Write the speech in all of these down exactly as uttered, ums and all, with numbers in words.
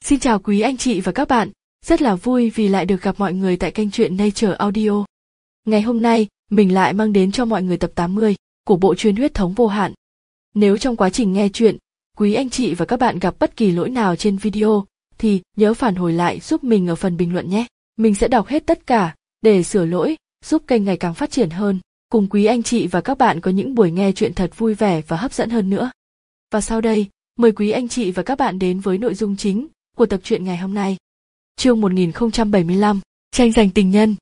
Xin chào quý anh chị và các bạn, rất là vui vì lại được gặp mọi người tại kênh truyện Nature Audio. Ngày hôm nay, mình lại mang đến cho mọi người tập tám mươi của bộ truyện Huyết thống vô hạn. Nếu trong quá trình nghe truyện, quý anh chị và các bạn gặp bất kỳ lỗi nào trên video, thì nhớ phản hồi lại giúp mình ở phần bình luận nhé. Mình sẽ đọc hết tất cả, để sửa lỗi, giúp kênh ngày càng phát triển hơn, cùng quý anh chị và các bạn có những buổi nghe truyện thật vui vẻ và hấp dẫn hơn nữa. Và sau đây, mời quý anh chị và các bạn đến với nội dung chính của tập truyện ngày hôm nay. Chương một nghìn không trăm bảy mươi lăm, tranh giành tình nhân.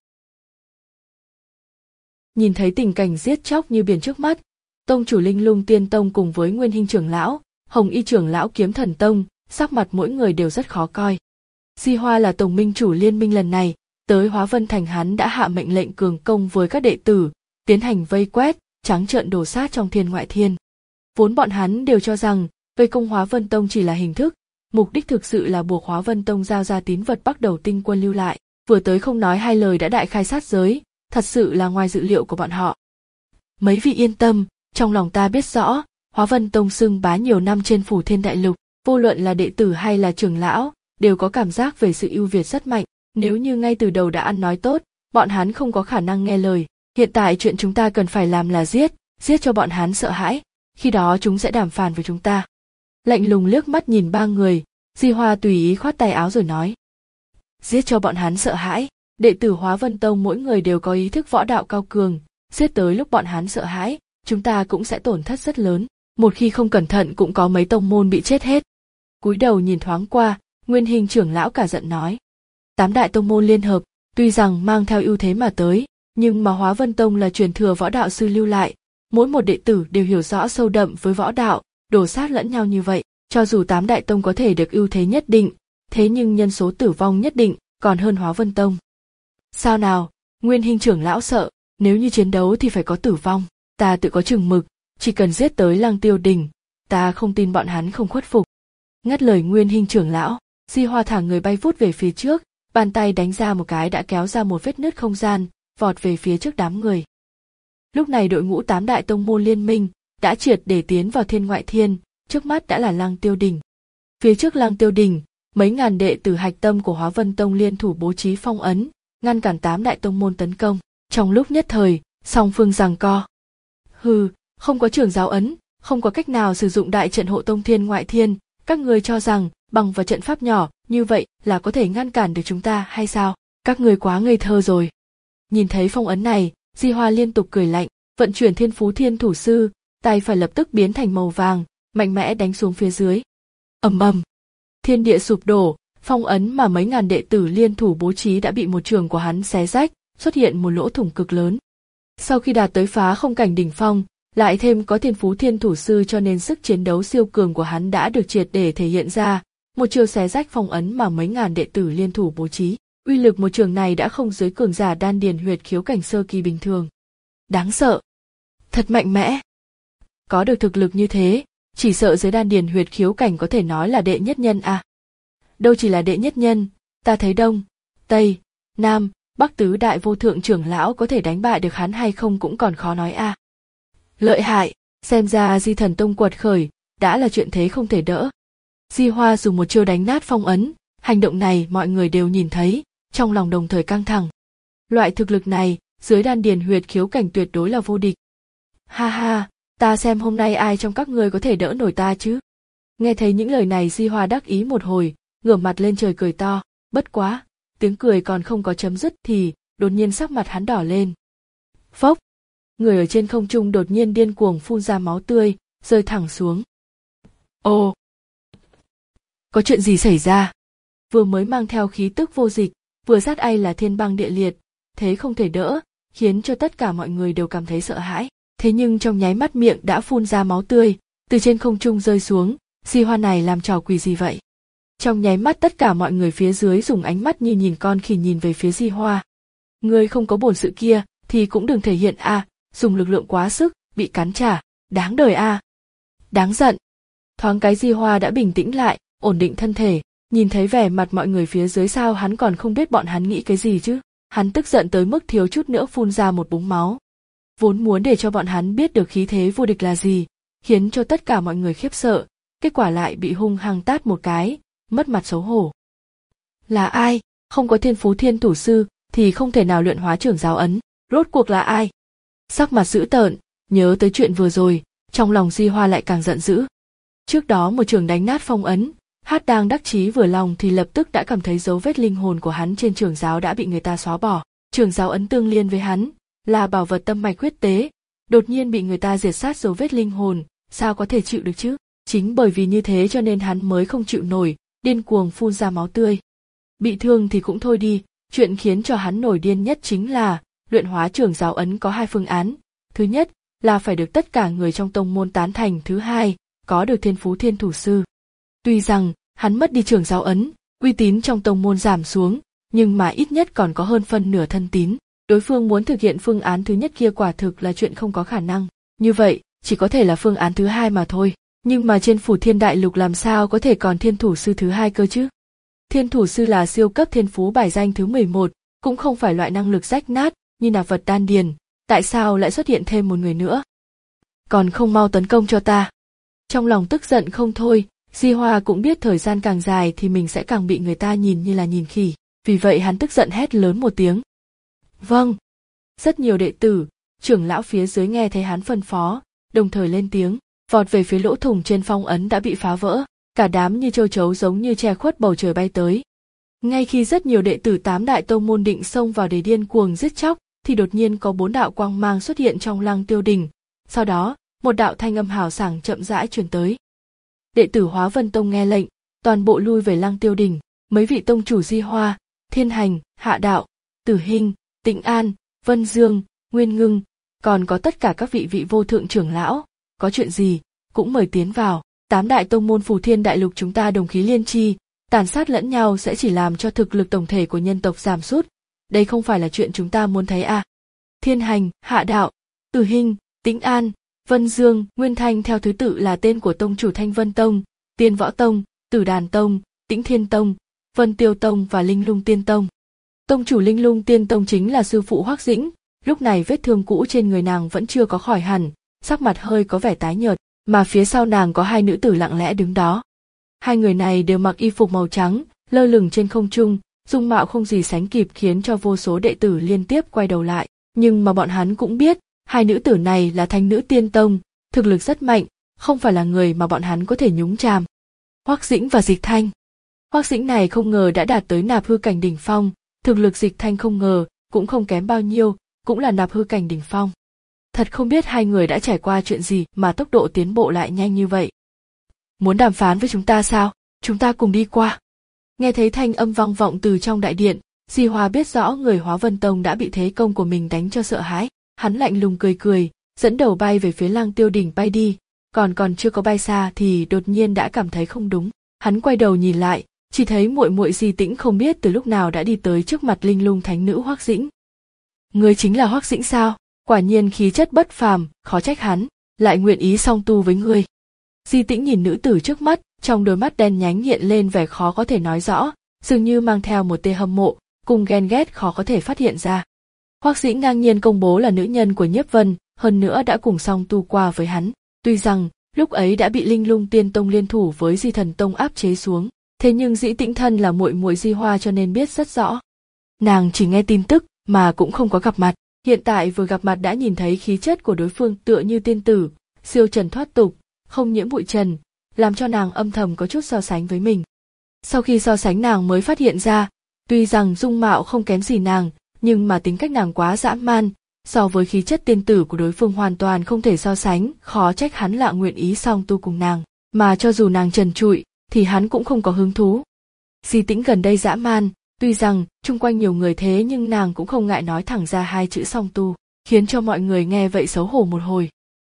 Nhìn thấy tình cảnh giết chóc như biển trước mắt, tông chủ Linh Lung Tiên Tông cùng với Nguyên Hinh trưởng lão, Hồng Y trưởng lão Kiếm Thần Tông, sắc mặt mỗi người đều rất khó coi. Di Hoa là tổng minh chủ liên minh lần này, tới Hóa Vân Thành hắn đã hạ mệnh lệnh cường công với các đệ tử, tiến hành vây quét, trắng trợn đổ sát trong thiên ngoại thiên. Vốn bọn hắn đều cho rằng vây công Hóa Vân Tông chỉ là hình thức, mục đích thực sự là buộc Hóa Vân Tông giao ra tín vật Bắc Đầu Tinh Quân lưu lại, vừa tới không nói hai lời đã đại khai sát giới, thật sự là ngoài dự liệu của bọn họ. Mấy vị yên tâm, trong lòng ta biết rõ, Hóa Vân Tông xưng bá nhiều năm trên phủ thiên đại lục, vô luận là đệ tử hay là trưởng lão, đều có cảm giác về sự ưu việt rất mạnh, nếu như ngay từ đầu đã ăn nói tốt, bọn hắn không có khả năng nghe lời, hiện tại chuyện chúng ta cần phải làm là giết, giết cho bọn hắn sợ hãi, khi đó chúng sẽ đàm phán với chúng ta. Lạnh lùng liếc mắt nhìn ba người, Di Hoa tùy ý khoát tay áo rồi nói. Giết cho bọn hắn sợ hãi, đệ tử Hóa Vân Tông mỗi người đều có ý thức võ đạo cao cường, giết tới lúc bọn hắn sợ hãi, chúng ta cũng sẽ tổn thất rất lớn, một khi không cẩn thận cũng có mấy tông môn bị chết hết. Cúi đầu nhìn thoáng qua, Nguyên Hinh trưởng lão cả giận nói. Tám đại tông môn liên hợp, tuy rằng mang theo ưu thế mà tới, nhưng mà Hóa Vân Tông là truyền thừa võ đạo sư lưu lại, mỗi một đệ tử đều hiểu rõ sâu đậm với võ đạo, đổ sát lẫn nhau như vậy, cho dù tám đại tông có thể được ưu thế nhất định, thế nhưng nhân số tử vong nhất định còn hơn Hóa Vân Tông. Sao nào, Nguyên Hinh trưởng lão sợ, nếu như chiến đấu thì phải có tử vong, ta tự có chừng mực, chỉ cần giết tới Lăng Tiêu Đỉnh, ta không tin bọn hắn không khuất phục. Ngắt lời Nguyên Hinh trưởng lão, Di Hoa thả người bay vút về phía trước, bàn tay đánh ra một cái đã kéo ra một vết nứt không gian, vọt về phía trước đám người. Lúc này đội ngũ tám đại tông môn liên minh đã triệt để tiến vào thiên ngoại thiên, trước mắt đã là Lăng Tiêu Đỉnh. Phía trước Lăng Tiêu Đỉnh, mấy ngàn đệ tử hạch tâm của Hóa Vân Tông liên thủ bố trí phong ấn, ngăn cản tám đại tông môn tấn công. Trong lúc nhất thời, song phương giằng co. Hừ, không có trưởng giáo ấn, không có cách nào sử dụng đại trận hộ tông thiên ngoại thiên, các người cho rằng bằng vào trận pháp nhỏ như vậy là có thể ngăn cản được chúng ta hay sao? Các người quá ngây thơ rồi. Nhìn thấy phong ấn này, Di Hoa liên tục cười lạnh, vận chuyển Thiên Phú Thiên Thủ Sư, tay phải lập tức biến thành màu vàng, mạnh mẽ đánh xuống phía dưới. Ầm ầm, thiên địa sụp đổ, phong ấn mà mấy ngàn đệ tử liên thủ bố trí đã bị một trường của hắn xé rách, xuất hiện một lỗ thủng cực lớn. Sau khi đạt tới phá không cảnh đỉnh phong, lại thêm có Thiên Phú Thiên Thủ Sư cho nên sức chiến đấu siêu cường của hắn đã được triệt để thể hiện ra, một chiêu xé rách phong ấn mà mấy ngàn đệ tử liên thủ bố trí. Uy lực một trường này đã không dưới cường giả đan điền huyệt khiếu cảnh sơ kỳ bình thường. Đáng sợ, thật mạnh mẽ. Có được thực lực như thế, chỉ sợ dưới đan điền huyệt khiếu cảnh có thể nói là đệ nhất nhân à. Đâu chỉ là đệ nhất nhân, ta thấy Đông, Tây, Nam, Bắc tứ đại vô thượng trưởng lão có thể đánh bại được hắn hay không cũng còn khó nói à. Lợi hại, xem ra Di Thần Tông quật khởi, đã là chuyện thế không thể đỡ. Di Hoa dùng một chiêu đánh nát phong ấn, hành động này mọi người đều nhìn thấy, trong lòng đồng thời căng thẳng. Loại thực lực này, dưới đan điền huyệt khiếu cảnh tuyệt đối là vô địch. Ha ha, ta xem hôm nay ai trong các ngươi có thể đỡ nổi ta chứ? Nghe thấy những lời này Di Hoa đắc ý một hồi, ngửa mặt lên trời cười to, bất quá, tiếng cười còn không có chấm dứt thì, đột nhiên sắc mặt hắn đỏ lên. Phốc, người ở trên không trung đột nhiên điên cuồng phun ra máu tươi, rơi thẳng xuống. Ồ, có chuyện gì xảy ra? Vừa mới mang theo khí tức vô dịch, vừa sát ai là thiên băng địa liệt, thế không thể đỡ, khiến cho tất cả mọi người đều cảm thấy sợ hãi. Thế nhưng trong nháy mắt miệng đã phun ra máu tươi, từ trên không trung rơi xuống, Di Hoa này làm trò quỷ gì vậy? Trong nháy mắt tất cả mọi người phía dưới dùng ánh mắt như nhìn con khỉ nhìn về phía Di Hoa. Ngươi không có bổn sự kia, thì cũng đừng thể hiện a, à, dùng lực lượng quá sức, bị cắn trả, đáng đời a. À. Đáng giận. Thoáng cái Di Hoa đã bình tĩnh lại, ổn định thân thể, nhìn thấy vẻ mặt mọi người phía dưới sao hắn còn không biết bọn hắn nghĩ cái gì chứ. Hắn tức giận tới mức thiếu chút nữa phun ra một búng máu. Vốn muốn để cho bọn hắn biết được khí thế vô địch là gì, khiến cho tất cả mọi người khiếp sợ, kết quả lại bị hung hăng tát một cái, mất mặt xấu hổ. Là ai? Không có thiên phú thiên thủ sư thì không thể nào luyện hóa trưởng giáo ấn. Rốt cuộc là ai? Sắc mặt dữ tợn, nhớ tới chuyện vừa rồi, trong lòng Di Hoa lại càng giận dữ. Trước đó một trường đánh nát phong ấn, hát đang đắc chí vừa lòng thì lập tức đã cảm thấy dấu vết linh hồn của hắn trên trưởng giáo đã bị người ta xóa bỏ. Trưởng giáo ấn tương liên với hắn, là bảo vật tâm mạch huyết tế, đột nhiên bị người ta diệt sát dấu vết linh hồn, sao có thể chịu được chứ? Chính bởi vì như thế cho nên hắn mới không chịu nổi, điên cuồng phun ra máu tươi. Bị thương thì cũng thôi đi, chuyện khiến cho hắn nổi điên nhất chính là luyện hóa trưởng giáo ấn có hai phương án. Thứ nhất là phải được tất cả người trong tông môn tán thành, thứ hai, có được thiên phú thiên thủ sư. Tuy rằng hắn mất đi trưởng giáo ấn, uy tín trong tông môn giảm xuống, nhưng mà ít nhất còn có hơn phân nửa thân tín. Đối phương muốn thực hiện phương án thứ nhất kia quả thực là chuyện không có khả năng. Như vậy, chỉ có thể là phương án thứ hai mà thôi. Nhưng mà trên phủ thiên đại lục làm sao có thể còn thiên thủ sư thứ hai cơ chứ? Thiên thủ sư là siêu cấp thiên phú bài danh thứ mười một, cũng không phải loại năng lực rách nát như nạp vật đan điền, tại sao lại xuất hiện thêm một người nữa? Còn không mau tấn công cho ta. Trong lòng tức giận không thôi, Di Hoa cũng biết thời gian càng dài thì mình sẽ càng bị người ta nhìn như là nhìn khỉ, vì vậy hắn tức giận hét lớn một tiếng. Vâng. Rất nhiều đệ tử, trưởng lão phía dưới nghe thấy hắn phân phó, đồng thời lên tiếng, vọt về phía lỗ thủng trên phong ấn đã bị phá vỡ, cả đám như châu chấu giống như che khuất bầu trời bay tới. Ngay khi rất nhiều đệ tử tám đại tông môn định xông vào để điên cuồng giết chóc, thì đột nhiên có bốn đạo quang mang xuất hiện trong Lăng Tiêu Đỉnh, sau đó, một đạo thanh âm hào sảng chậm rãi truyền tới. Đệ tử Hóa Vân Tông nghe lệnh, toàn bộ lui về Lăng Tiêu Đỉnh, mấy vị tông chủ Di Hoa, Thiên Hành, Hạ Đạo, Tử Hinh, Tĩnh An, Vân Dương, Nguyên Ngưng, còn có tất cả các vị vị vô thượng trưởng lão, có chuyện gì, cũng mời tiến vào. Tám đại tông môn Phù Thiên Đại Lục chúng ta đồng khí liên chi, tàn sát lẫn nhau sẽ chỉ làm cho thực lực tổng thể của nhân tộc giảm sút. Đây không phải là chuyện chúng ta muốn thấy à. Thiên Hành, Hạ Đạo, Tử Hinh, Tĩnh An, Vân Dương, Nguyên Thanh theo thứ tự là tên của tông chủ Thanh Vân Tông, Tiên Võ Tông, Tử Đàn Tông, Tĩnh Thiên Tông, Vân Tiêu Tông và Linh Lung Tiên Tông. Tông chủ Linh Lung Tiên Tông chính là sư phụ Hoắc Dĩnh, lúc này vết thương cũ trên người nàng vẫn chưa có khỏi hẳn, sắc mặt hơi có vẻ tái nhợt, mà phía sau nàng có hai nữ tử lặng lẽ đứng đó. Hai người này đều mặc y phục màu trắng, lơ lửng trên không trung, dung mạo không gì sánh kịp khiến cho vô số đệ tử liên tiếp quay đầu lại, nhưng mà bọn hắn cũng biết, hai nữ tử này là Thánh Nữ Tiên Tông, thực lực rất mạnh, không phải là người mà bọn hắn có thể nhúng chàm. Hoắc Dĩnh và Dịch Thanh. Hoắc Dĩnh này không ngờ đã đạt tới nạp hư cảnh đỉnh phong, thực lực Dịch Thanh không ngờ cũng không kém bao nhiêu, cũng là nạp hư cảnh đỉnh phong. Thật không biết hai người đã trải qua chuyện gì mà tốc độ tiến bộ lại nhanh như vậy. Muốn đàm phán với chúng ta sao? Chúng ta cùng đi qua. Nghe thấy thanh âm vang vọng từ trong đại điện, Di Hoa biết rõ người Hóa Vân Tông đã bị thế công của mình đánh cho sợ hãi. Hắn lạnh lùng cười cười, dẫn đầu bay về phía Lăng Tiêu Đỉnh bay đi, còn còn chưa có bay xa thì đột nhiên đã cảm thấy không đúng. Hắn quay đầu nhìn lại, chỉ thấy muội muội Di Tĩnh không biết từ lúc nào đã đi tới trước mặt Linh Lung Thánh Nữ Hoắc Dĩnh. Ngươi chính là Hoắc Dĩnh sao? Quả nhiên khí chất bất phàm, khó trách hắn lại nguyện ý song tu với ngươi. Di Tĩnh nhìn nữ tử trước mắt, trong đôi mắt đen nhánh hiện lên vẻ khó có thể nói rõ, dường như mang theo một tia hâm mộ, cùng ghen ghét khó có thể phát hiện ra. Hoắc Dĩnh ngang nhiên công bố là nữ nhân của Nhiếp Vân, hơn nữa đã cùng song tu qua với hắn. Tuy rằng lúc ấy đã bị Linh Lung Tiên Tông liên thủ với Di Thần Tông áp chế xuống, thế nhưng Dĩ Tĩnh thân là muội muội Di Hoa cho nên biết rất rõ. Nàng chỉ nghe tin tức mà cũng không có gặp mặt, hiện tại vừa gặp mặt đã nhìn thấy khí chất của đối phương tựa như tiên tử, siêu trần thoát tục, không nhiễm bụi trần, làm cho nàng âm thầm có chút so sánh với mình. Sau khi so sánh nàng mới phát hiện ra, tuy rằng dung mạo không kém gì nàng, nhưng mà tính cách nàng quá dã man, so với khí chất tiên tử của đối phương hoàn toàn không thể so sánh, khó trách hắn lạ nguyện ý song tu cùng nàng, mà cho dù nàng trần trụi, thì hắn cũng không có hứng thú. Di Tĩnh gần đây dã man, tuy rằng chung quanh nhiều người thế nhưng nàng cũng không ngại nói thẳng ra hai chữ song tu, khiến cho mọi người nghe vậy xấu hổ một hồi.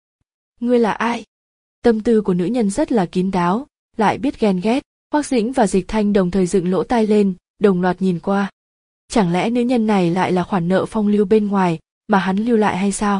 Ngươi là ai? Tâm tư của nữ nhân rất là kín đáo, lại biết ghen ghét. Hoắc Dĩnh và Dịch Thanh đồng thời dựng lỗ tai lên, đồng loạt nhìn qua. Chẳng lẽ nữ nhân này lại là khoản nợ phong lưu bên ngoài mà hắn lưu lại hay sao?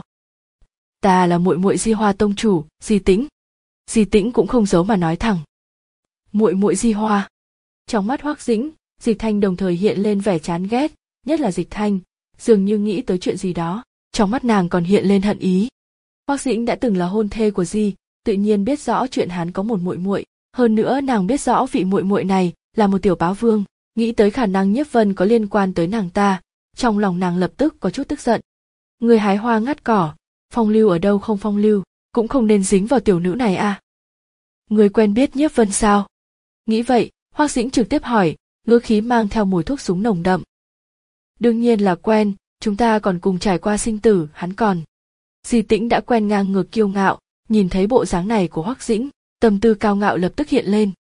Ta là muội muội Di Hoa tông chủ, Di Tĩnh. Di Tĩnh cũng không giấu mà nói thẳng. Muội muội Di Hoa. Trong mắt Hoắc Dĩnh, Dịch Thanh đồng thời hiện lên vẻ chán ghét, nhất là Dịch Thanh, dường như nghĩ tới chuyện gì đó, trong mắt nàng còn hiện lên hận ý. Hoắc Dĩnh đã từng là hôn thê của Di, tự nhiên biết rõ chuyện hắn có một muội muội, hơn nữa nàng biết rõ vị muội muội này là một tiểu bá vương. Nghĩ tới khả năng Nhiếp Vân có liên quan tới nàng ta, trong lòng nàng lập tức có chút tức giận. Người hái hoa ngắt cỏ, phong lưu ở đâu không phong lưu, cũng không nên dính vào tiểu nữ này à. Người quen biết Nhiếp Vân sao? Nghĩ vậy, Hoắc Dĩnh trực tiếp hỏi, ngữ khí mang theo mùi thuốc súng nồng đậm. Đương nhiên là quen, chúng ta còn cùng trải qua sinh tử, hắn còn. Di Tĩnh đã quen ngang ngược kiêu ngạo, nhìn thấy bộ dáng này của Hoắc Dĩnh, tâm tư cao ngạo lập tức hiện lên.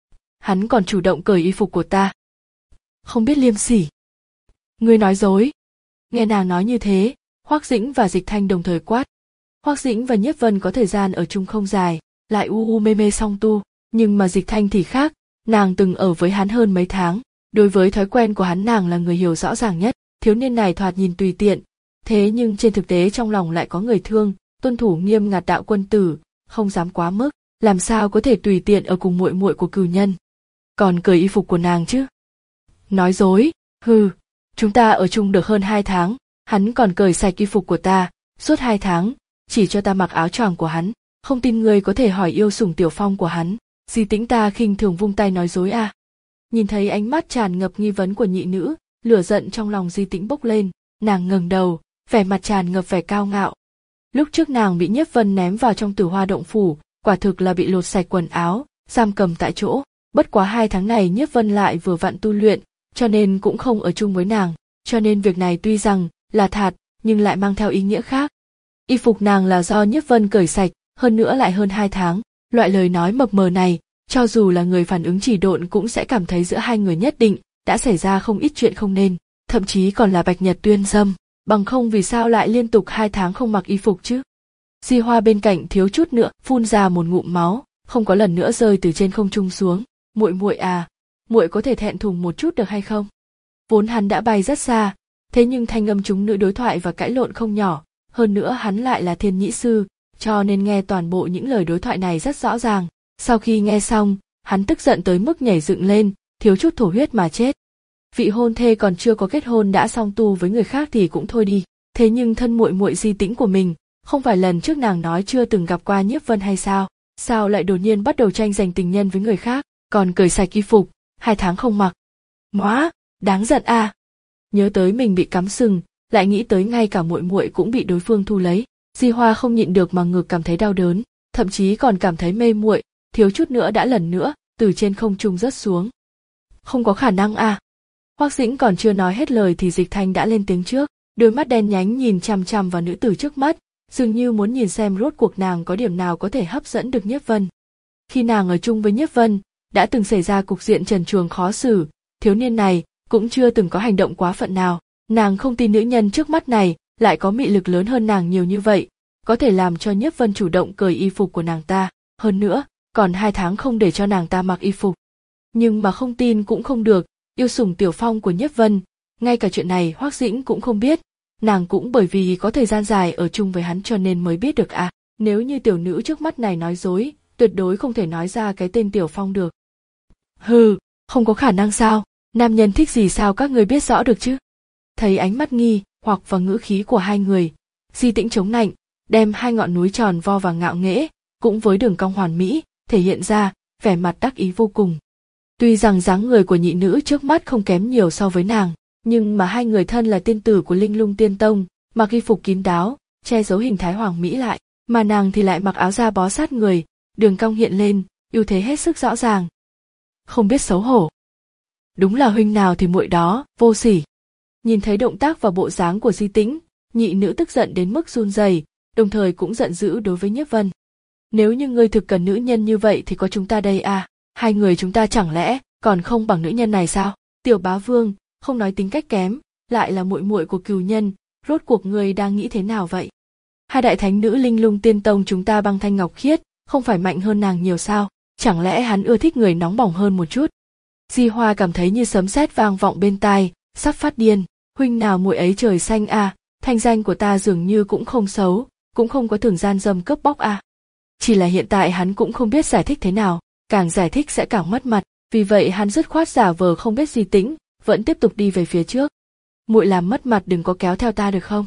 Hắn còn chủ động cởi y phục của ta. Không biết liêm sỉ. Ngươi nói dối. Nghe nàng nói như thế, Hoắc Dĩnh và Dịch Thanh đồng thời quát. Hoắc Dĩnh và Nhiếp Vân có thời gian ở chung không dài, lại u u mê mê song tu, nhưng mà Dịch Thanh thì khác, nàng từng ở với hắn hơn mấy tháng, đối với thói quen của hắn nàng là người hiểu rõ ràng nhất. Thiếu niên này thoạt nhìn tùy tiện, thế nhưng trên thực tế trong lòng lại có người thương, tuân thủ nghiêm ngặt đạo quân tử, không dám quá mức, làm sao có thể tùy tiện ở cùng muội muội của cừu nhân. Còn cởi y phục của nàng chứ? Nói dối, hừ, chúng ta ở chung được hơn hai tháng, hắn còn cởi sạch y phục của ta, suốt hai tháng, chỉ cho ta mặc áo choàng của hắn, không tin người có thể hỏi yêu sủng tiểu phong của hắn. Di Tĩnh ta khinh thường vung tay nói dối à. Nhìn thấy ánh mắt tràn ngập nghi vấn của nhị nữ, lửa giận trong lòng Di Tĩnh bốc lên, nàng ngẩng đầu, vẻ mặt tràn ngập vẻ cao ngạo. Lúc trước nàng bị Nhiếp Vân ném vào trong Tử Hoa động phủ, quả thực là bị lột sạch quần áo, giam cầm tại chỗ. Bất quá hai tháng này Nhiếp Vân lại vừa vặn tu luyện, cho nên cũng không ở chung với nàng, cho nên việc này tuy rằng là thật, nhưng lại mang theo ý nghĩa khác. Y phục nàng là do Nhiếp Vân cởi sạch, hơn nữa lại hơn hai tháng. Loại lời nói mập mờ này, cho dù là người phản ứng chỉ độn cũng sẽ cảm thấy giữa hai người nhất định đã xảy ra không ít chuyện không nên, thậm chí còn là bạch nhật tuyên dâm, bằng không vì sao lại liên tục hai tháng không mặc y phục chứ. Di Hoa bên cạnh thiếu chút nữa phun ra một ngụm máu, không có lần nữa rơi từ trên không trung xuống. Muội muội à, muội có thể thẹn thùng một chút được hay không? Vốn hắn đã bay rất xa, thế nhưng thanh âm chúng nữ đối thoại và cãi lộn không nhỏ, hơn nữa hắn lại là thiên nhĩ sư, cho nên nghe toàn bộ những lời đối thoại này rất rõ ràng. Sau khi nghe xong, hắn tức giận tới mức nhảy dựng lên, thiếu chút thổ huyết mà chết. Vị hôn thê còn chưa có kết hôn đã song tu với người khác thì cũng thôi đi, thế nhưng thân muội muội Di Tĩnh của mình, không phải lần trước nàng nói chưa từng gặp qua Nhiếp Vân hay sao? Sao lại đột nhiên bắt đầu tranh giành tình nhân với người khác, còn cởi sạch y phục, hai tháng không mặc. Móa, đáng giận à. Nhớ tới mình bị cắm sừng, lại nghĩ tới ngay cả muội muội cũng bị đối phương thu lấy, Di Hoa không nhịn được mà ngực cảm thấy đau đớn, thậm chí còn cảm thấy mê muội, thiếu chút nữa đã lần nữa từ trên không trung rớt xuống. Không có khả năng à. Hoắc Dĩnh còn chưa nói hết lời thì Dịch Thanh đã lên tiếng trước, đôi mắt đen nhánh nhìn chằm chằm vào nữ tử trước mắt, dường như muốn nhìn xem rốt cuộc nàng có điểm nào có thể hấp dẫn được Nhiếp Vân. Khi nàng ở chung với Nhiếp Vân, đã từng xảy ra cục diện trần truồng khó xử, thiếu niên này cũng chưa từng có hành động quá phận nào, nàng không tin nữ nhân trước mắt này lại có mị lực lớn hơn nàng nhiều như vậy, có thể làm cho Nhiếp Vân chủ động cởi y phục của nàng ta, hơn nữa, còn hai tháng không để cho nàng ta mặc y phục. Nhưng mà không tin cũng không được, yêu sủng tiểu phong của Nhiếp Vân, ngay cả chuyện này Hoắc Dĩnh cũng không biết, nàng cũng bởi vì có thời gian dài ở chung với hắn cho nên mới biết được à, nếu như tiểu nữ trước mắt này nói dối, tuyệt đối không thể nói ra cái tên tiểu phong được. Hừ, không có khả năng sao, nam nhân thích gì sao các người biết rõ được chứ. Thấy ánh mắt nghi hoặc và ngữ khí của hai người, Di Tĩnh chống nạnh, đem hai ngọn núi tròn vo và ngạo nghễ, cũng với đường cong hoàn mỹ, thể hiện ra vẻ mặt đắc ý vô cùng. Tuy rằng dáng người của nhị nữ trước mắt không kém nhiều so với nàng, nhưng mà hai người thân là tiên tử của Linh Lung Tiên Tông, mặc y phục kín đáo, che giấu hình thái hoàng mỹ lại, mà nàng thì lại mặc áo da bó sát người, đường cong hiện lên, ưu thế hết sức rõ ràng. Không biết xấu hổ. Đúng là huynh nào thì muội đó, vô sỉ. Nhìn thấy động tác và bộ dáng của Di Tĩnh, nhị nữ tức giận đến mức run rẩy, đồng thời cũng giận dữ đối với Nhiếp Vân. Nếu như ngươi thực cần nữ nhân như vậy thì có chúng ta đây à, hai người chúng ta chẳng lẽ còn không bằng nữ nhân này sao? Tiểu bá vương, không nói tính cách kém, lại là muội muội của cừu nhân, rốt cuộc ngươi đang nghĩ thế nào vậy? Hai đại thánh nữ Linh Lung Tiên Tông chúng ta băng thanh ngọc khiết, không phải mạnh hơn nàng nhiều sao? Chẳng lẽ hắn ưa thích người nóng bỏng hơn một chút? Di Hoa cảm thấy như sấm sét vang vọng bên tai, sắp phát điên. Huynh nào muội ấy trời xanh à, thanh danh của ta dường như cũng không xấu, cũng không có thường gian dâm cướp bóc à. Chỉ là hiện tại hắn cũng không biết giải thích thế nào, càng giải thích sẽ càng mất mặt, vì vậy hắn dứt khoát giả vờ không biết Di Tĩnh, vẫn tiếp tục đi về phía trước. Muội làm mất mặt đừng có kéo theo ta được không?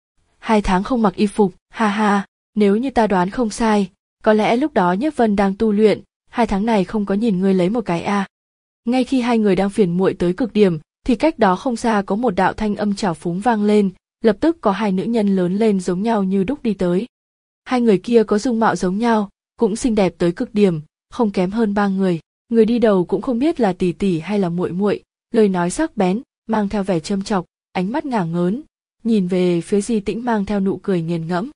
Hai tháng không mặc y phục, ha ha, nếu như ta đoán không sai, có lẽ lúc đó Nhiếp Vân đang tu luyện, hai tháng này không có nhìn ngươi lấy một cái à. Ngay khi hai người đang phiền muội tới cực điểm, thì cách đó không xa có một đạo thanh âm trào phúng vang lên, lập tức có hai nữ nhân lớn lên giống nhau như đúc đi tới. Hai người kia có dung mạo giống nhau, cũng xinh đẹp tới cực điểm, không kém hơn ba người. Người đi đầu cũng không biết là tỷ tỷ hay là muội muội, lời nói sắc bén, mang theo vẻ châm chọc, ánh mắt ngả ngớn, nhìn về phía Di Tĩnh mang theo nụ cười nghiền ngẫm.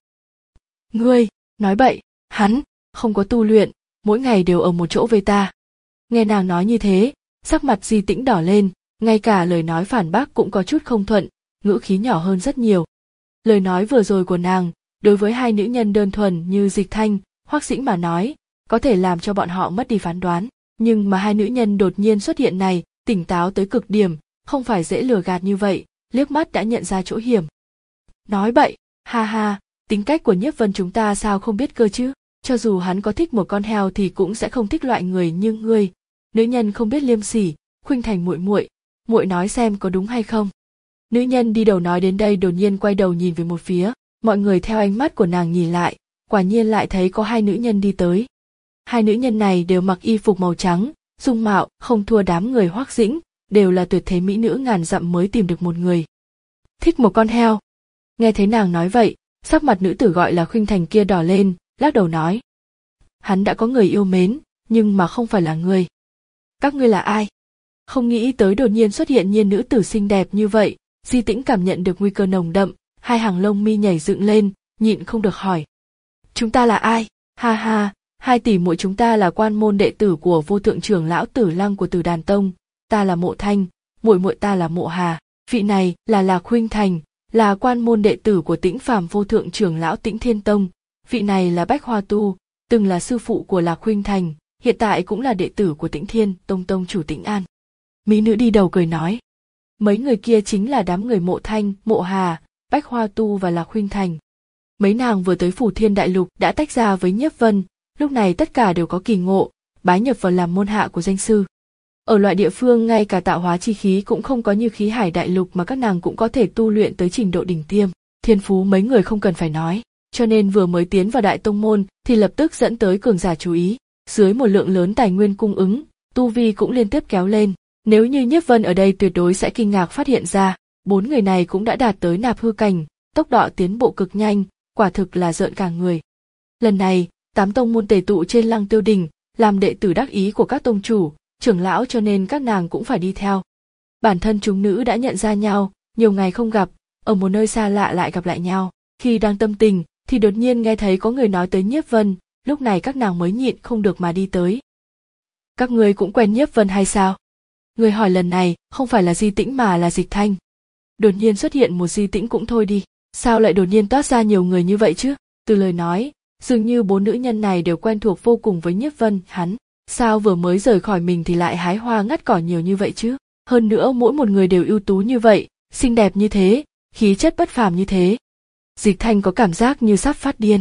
Ngươi, nói bậy, hắn, không có tu luyện, mỗi ngày đều ở một chỗ với ta. Nghe nàng nói như thế, sắc mặt Di Tĩnh đỏ lên, ngay cả lời nói phản bác cũng có chút không thuận, ngữ khí nhỏ hơn rất nhiều. Lời nói vừa rồi của nàng, đối với hai nữ nhân đơn thuần như Dịch Thanh, Hoắc Dĩnh mà nói, có thể làm cho bọn họ mất đi phán đoán, nhưng mà hai nữ nhân đột nhiên xuất hiện này, tỉnh táo tới cực điểm, không phải dễ lừa gạt như vậy, liếc mắt đã nhận ra chỗ hiểm. Nói bậy, ha ha, tính cách của Nhiếp Vân chúng ta sao không biết cơ chứ, cho dù hắn có thích một con heo thì cũng sẽ không thích loại người như ngươi, nữ nhân không biết liêm sỉ, khuynh thành muội muội, muội nói xem có đúng hay không. Nữ nhân đi đầu nói đến đây đột nhiên quay đầu nhìn về một phía, mọi người theo ánh mắt của nàng nhìn lại, quả nhiên lại thấy có hai nữ nhân đi tới. Hai nữ nhân này đều mặc y phục màu trắng, dung mạo không thua đám người Hoắc Dĩnh, đều là tuyệt thế mỹ nữ ngàn dặm mới tìm được một người. Thích một con heo. Nghe thấy nàng nói vậy, sắc mặt nữ tử gọi là Khuynh Thành kia đỏ lên, lắc đầu nói. Hắn đã có người yêu mến, nhưng mà không phải là ngươi. Các ngươi là ai? Không nghĩ tới đột nhiên xuất hiện nhiên nữ tử xinh đẹp như vậy, Di Tĩnh cảm nhận được nguy cơ nồng đậm, hai hàng lông mi nhảy dựng lên, nhịn không được hỏi. Chúng ta là ai? Ha ha, hai tỷ muội chúng ta là quan môn đệ tử của vô thượng trưởng lão Tử Lăng của Tử Đàn Tông, ta là Mộ Thanh, muội muội ta là Mộ Hà, vị này là Lạc Khuynh Thành, là quan môn đệ tử của Tĩnh Phàm vô thượng trưởng lão Tĩnh Thiên Tông, vị này là Bách Hoa Tu, từng là sư phụ của Lạc Khuynh Thành, hiện tại cũng là đệ tử của Tĩnh Thiên Tông tông chủ Tĩnh An. Mỹ nữ đi đầu cười nói. Mấy người kia chính là đám người Mộ Thanh, Mộ Hà, Bách Hoa Tu và Lạc Khuynh Thành. Mấy nàng vừa tới Phủ Thiên Đại Lục đã tách ra với Nhiếp Vân, lúc này tất cả đều có kỳ ngộ, bái nhập vào làm môn hạ của danh sư. Ở loại địa phương ngay cả tạo hóa chi khí cũng không có như khí hải đại lục mà các nàng cũng có thể tu luyện tới trình độ đỉnh tiêm, thiên phú mấy người không cần phải nói, cho nên vừa mới tiến vào đại tông môn thì lập tức dẫn tới cường giả chú ý, dưới một lượng lớn tài nguyên cung ứng, tu vi cũng liên tiếp kéo lên. Nếu như Nhiếp Vân ở đây tuyệt đối sẽ kinh ngạc phát hiện ra, bốn người này cũng đã đạt tới nạp hư cảnh, tốc độ tiến bộ cực nhanh, quả thực là rợn cả người. Lần này, tám tông môn tề tụ trên Lăng Tiêu Đỉnh, làm đệ tử đắc ý của các tông chủ, trưởng lão cho nên các nàng cũng phải đi theo. Bản thân chúng nữ đã nhận ra nhau, nhiều ngày không gặp, ở một nơi xa lạ lại gặp lại nhau. Khi đang tâm tình, thì đột nhiên nghe thấy có người nói tới Nhiếp Vân, lúc này các nàng mới nhịn không được mà đi tới. Các ngươi cũng quen Nhiếp Vân hay sao? Người hỏi lần này không phải là Di Tĩnh mà là Dịch Thanh. Đột nhiên xuất hiện một Di Tĩnh cũng thôi đi, sao lại đột nhiên toát ra nhiều người như vậy chứ? Từ lời nói, dường như bốn nữ nhân này đều quen thuộc vô cùng với Nhiếp Vân, hắn. Sao vừa mới rời khỏi mình thì lại hái hoa ngắt cỏ nhiều như vậy chứ? Hơn nữa mỗi một người đều ưu tú như vậy, xinh đẹp như thế, khí chất bất phàm như thế. Dịch Thanh có cảm giác như sắp phát điên.